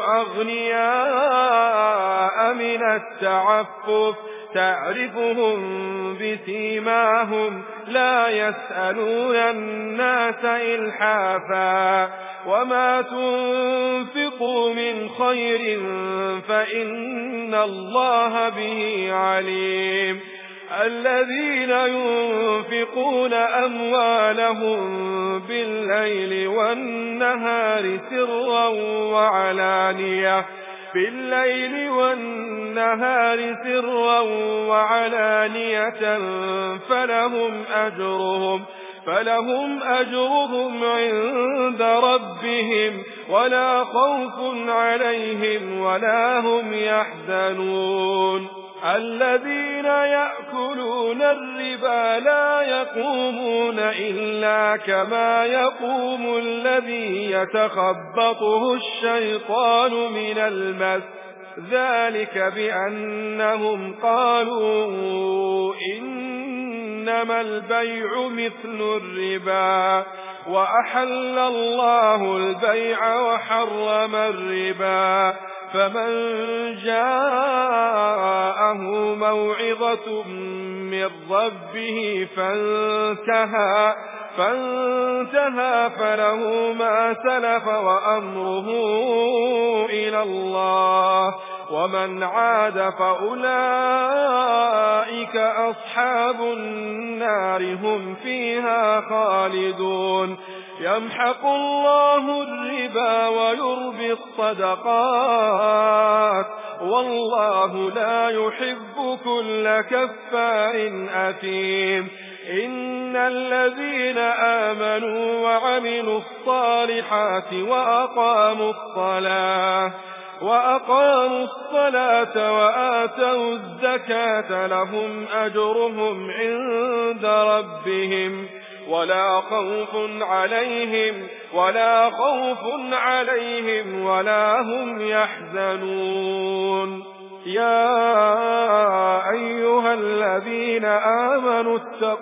أغنياء من التعفف تعرفهم بسيماهم لا يسألون الناس إلحافا وما تنفقوا من خير فإن الله به عليم. الذين ينفقون أموالهم بالليل والنهار سرا وعلانية فلهم أجرهم عند ربهم ولا خوف عليهم ولا هم يحزنون الذين يأكلون الربا لا يقومون إلا كما يقوم الذي يتخبطه الشيطان من المس ذلك بأنهم قالوا إنما البيع مثل الربا وأحل الله البيع وحرم الربا فمن جاءه موعظة من ربه فانتهى فله ما سلف وأمره إلى الله ومن عاد فأولئك أصحاب النار هم فيها خالدون يمحق الله الربا ويربي الصدقات والله لا يحب كل كفار أثيم إن الذين آمنوا وعملوا الصالحات وأقاموا الصلاة وآتوا الزكاة لهم أجرهم عند ربهم ولا خوف عليهم ولا هم يحزنون يا أيها الذين آمنوا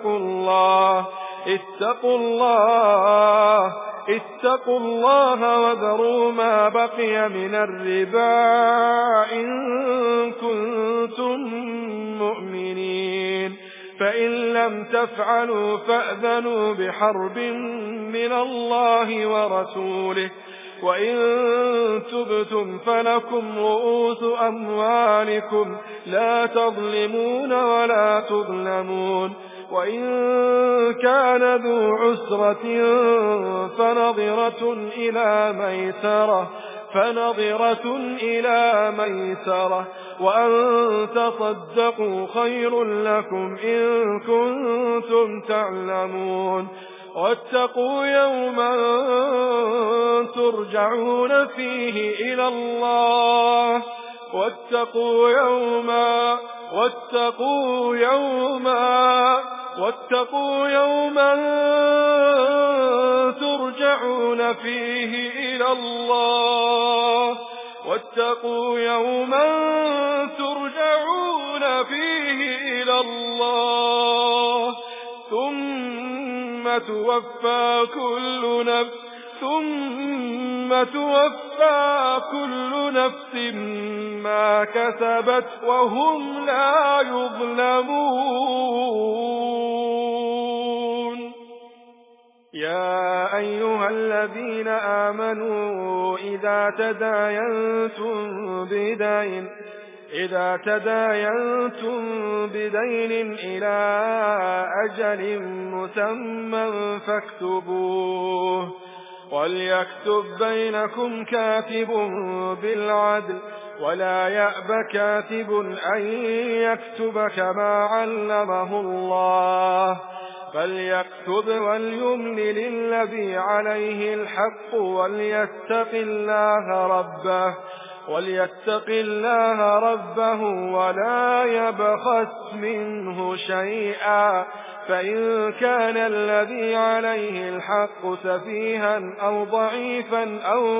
اتقوا الله وذروا ما بقي من الربا إن كنتم مؤمنين فإن لم تفعلوا فأذنوا بحرب من الله ورسوله وإن تبتم فلكم رؤوس أموالكم لا تظلمون ولا تظلمون وإن كان ذو عسرة فنظرة إلى ميسرة وأن تصدقوا خير لكم إن كنتم تعلمون واتقوا يوما ترجعون فيه إلى الله واتقوا يوما ترجعون فيه إلى الله ثم توفى كل نفس ما كسبت وهم لا يظلمون يا أيها الذين آمنوا إذا تداينتم بدين إلى أجل مسمى فاكتبوه وليكتب بينكم كاتب بالعدل ولا يأب كاتب أن يكتب كما علمه الله فليكتب وليملل الذي عليه الحق وليتق الله ربه ولا يبخس منه شيئا فإن كان الذي عليه الحق سفيها أو ضعيفا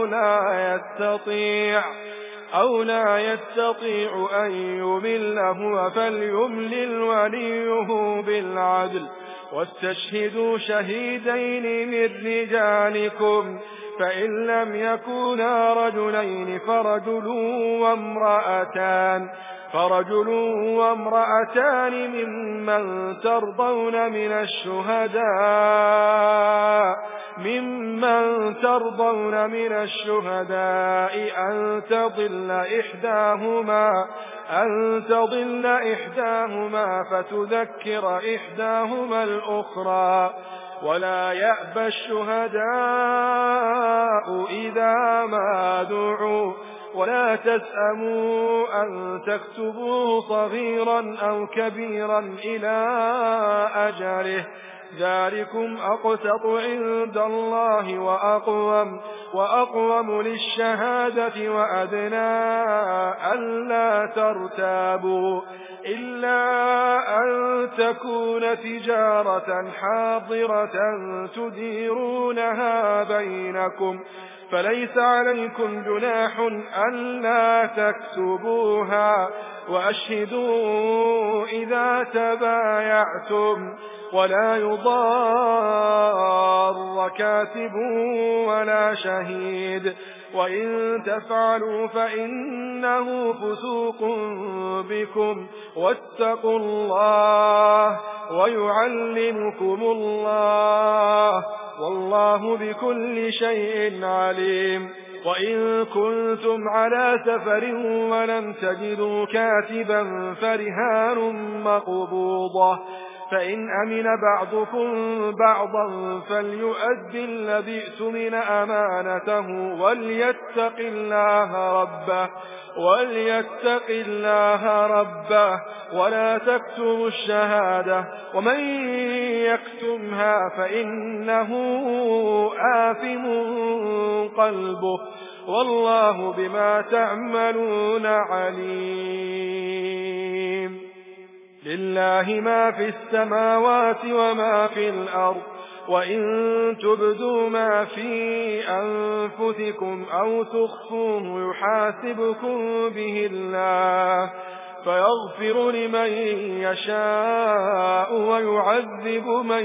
أو لا يستطيع أن يمل هو فليملل وليه بالعدل واستشهدوا شهيدين من رجالكم فإن لم يكونا رجلين فرجل وامرأتان ممن ترضون من الشهداء أن تضل إحداهما فتذكر إحداهما الأخرى ولا يأبى الشهداء إذا ما دعوا ولا تسأموا أن تكتبوه صغيرا أو كبيرا إلى أجله ذلكم أقسط عند الله وأقوم للشهادة وأدنى ألا ترتابوا إلا أن تكون تجارة حاضرة تديرونها بينكم فليس عليكم جناح ألا تكتبوها وأشهدوا إذا تبايعتم ولا يضار كاتب ولا شهيد وإن تفعلوا فإنه فسوق بكم واتقوا الله ويعلمكم الله والله بكل شيء عليم. وإن كنتم على سفر ولم تجدوا كاتبا فرهان مقبوضة فإن أمن بعضكم بعضا فليؤد الذي اؤتمن أمانته وليتق الله ربه ولا تكتموا الشهادة ومن يكتمها فإنه آثم قلبه والله بما تعملون عليم. لله ما في السماوات وما في الأرض وإن تبدوا ما في أنفسكم أو تخفوه يحاسبكم به الله فيغفر لمن يشاء ويعذب من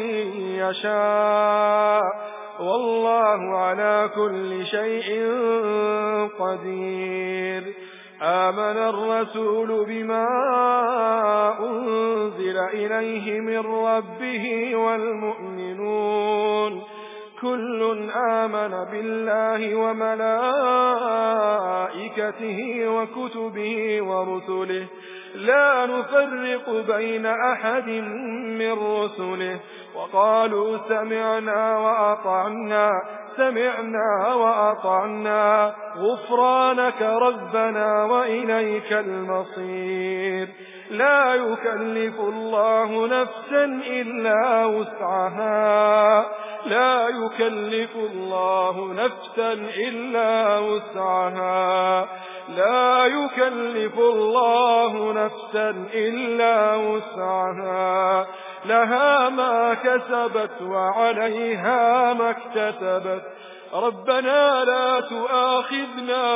يشاء والله على كل شيء قدير. آمن الرسول بما أنزل إليه من ربه والمؤمنون كل آمن بالله وملائكته وكتبه ورسله لا نفرق بين أحد من رسله وقالوا سمعنا وأطعنا غفرانك ربنا وإليك المصير. لا يكلف الله نفسا إلا وسعها لا يكلف الله نفسا إلا وسعها لها ما كسبت وعليها ما اكتسبت ربنا لا تؤاخذنا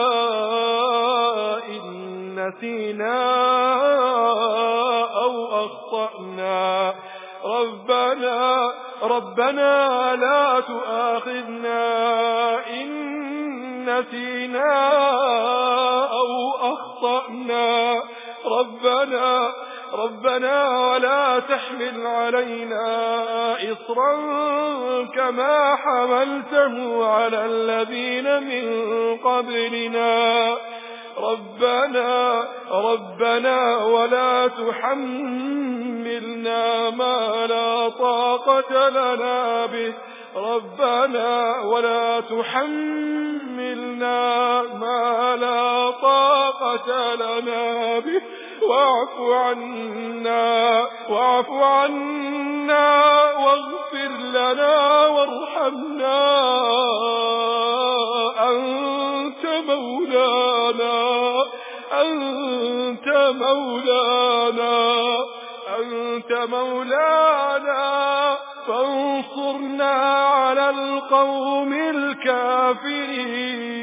إن نسينا أو أخطأنا ربنا لا تؤاخذنا إن نسينا أو أخطأنا ربنا ولا تحمل علينا إصرا كما حملته على الذين من قبلنا ربنا ولا تحملنا ما لا طاقة لنا به ولا تحملنا ما لا طاقة لنا به واعف عنا واغفر لنا وارحمنا أنت مولانا فانصرنا على القوم الكافرين.